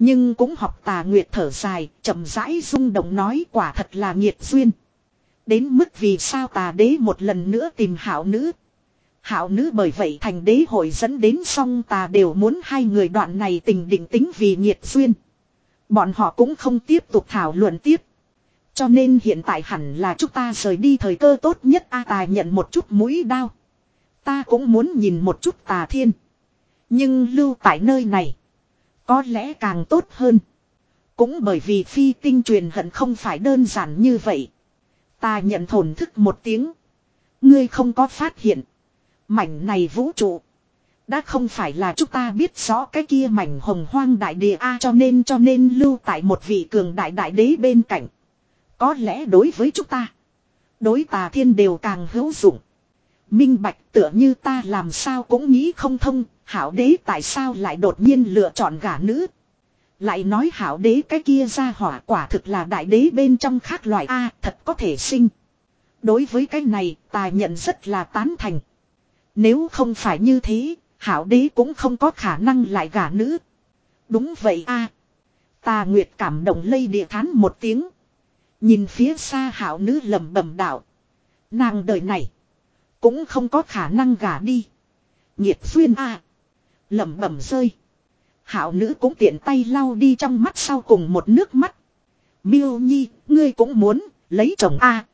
Nhưng cũng học Tà Nguyệt thở dài, chậm rãi rung động nói quả thật là nghiệt duyên. Đến mức vì sao Tà đế một lần nữa tìm hảo nữ. Hảo nữ bởi vậy thành đế hội dẫn đến song Tà đều muốn hai người đoạn này tình định tính vì nghiệt duyên. Bọn họ cũng không tiếp tục thảo luận tiếp. Cho nên hiện tại hẳn là chúng ta rời đi thời cơ tốt nhất. A Tà nhận một chút mũi đao. Ta cũng muốn nhìn một chút Tà Thiên. Nhưng lưu tại nơi này có lẽ càng tốt hơn. Cũng bởi vì phi tinh truyền hận không phải đơn giản như vậy. Ta nhận thổn thức một tiếng. Ngươi không có phát hiện. Mảnh này vũ trụ. Đã không phải là chúng ta biết rõ cái kia mảnh hồng hoang đại địa A, cho nên cho nên lưu tại một vị cường đại đại đế bên cạnh. Có lẽ đối với chúng ta. Đối Tà Thiên đều càng hữu dụng. Minh bạch tựa như ta làm sao cũng nghĩ không thông. Hảo đế tại sao lại đột nhiên lựa chọn gả nữ. Lại nói hảo đế cái kia ra hỏa quả thực là đại đế bên trong khác loại A, thật có thể sinh. Đối với cái này ta nhận rất là tán thành. Nếu không phải như thế, hảo đế cũng không có khả năng lại gả nữ. Đúng vậy A. Tà Nguyệt cảm động lây địa thán một tiếng. Nhìn phía xa hảo nữ lẩm bẩm đạo. Nàng đời này cũng không có khả năng gả đi. Nhiệt duyên A. Lẩm bẩm rơi. Hảo nữ cũng tiện tay lau đi trong mắt sau cùng một nước mắt. Miêu Nhi, ngươi cũng muốn lấy chồng A.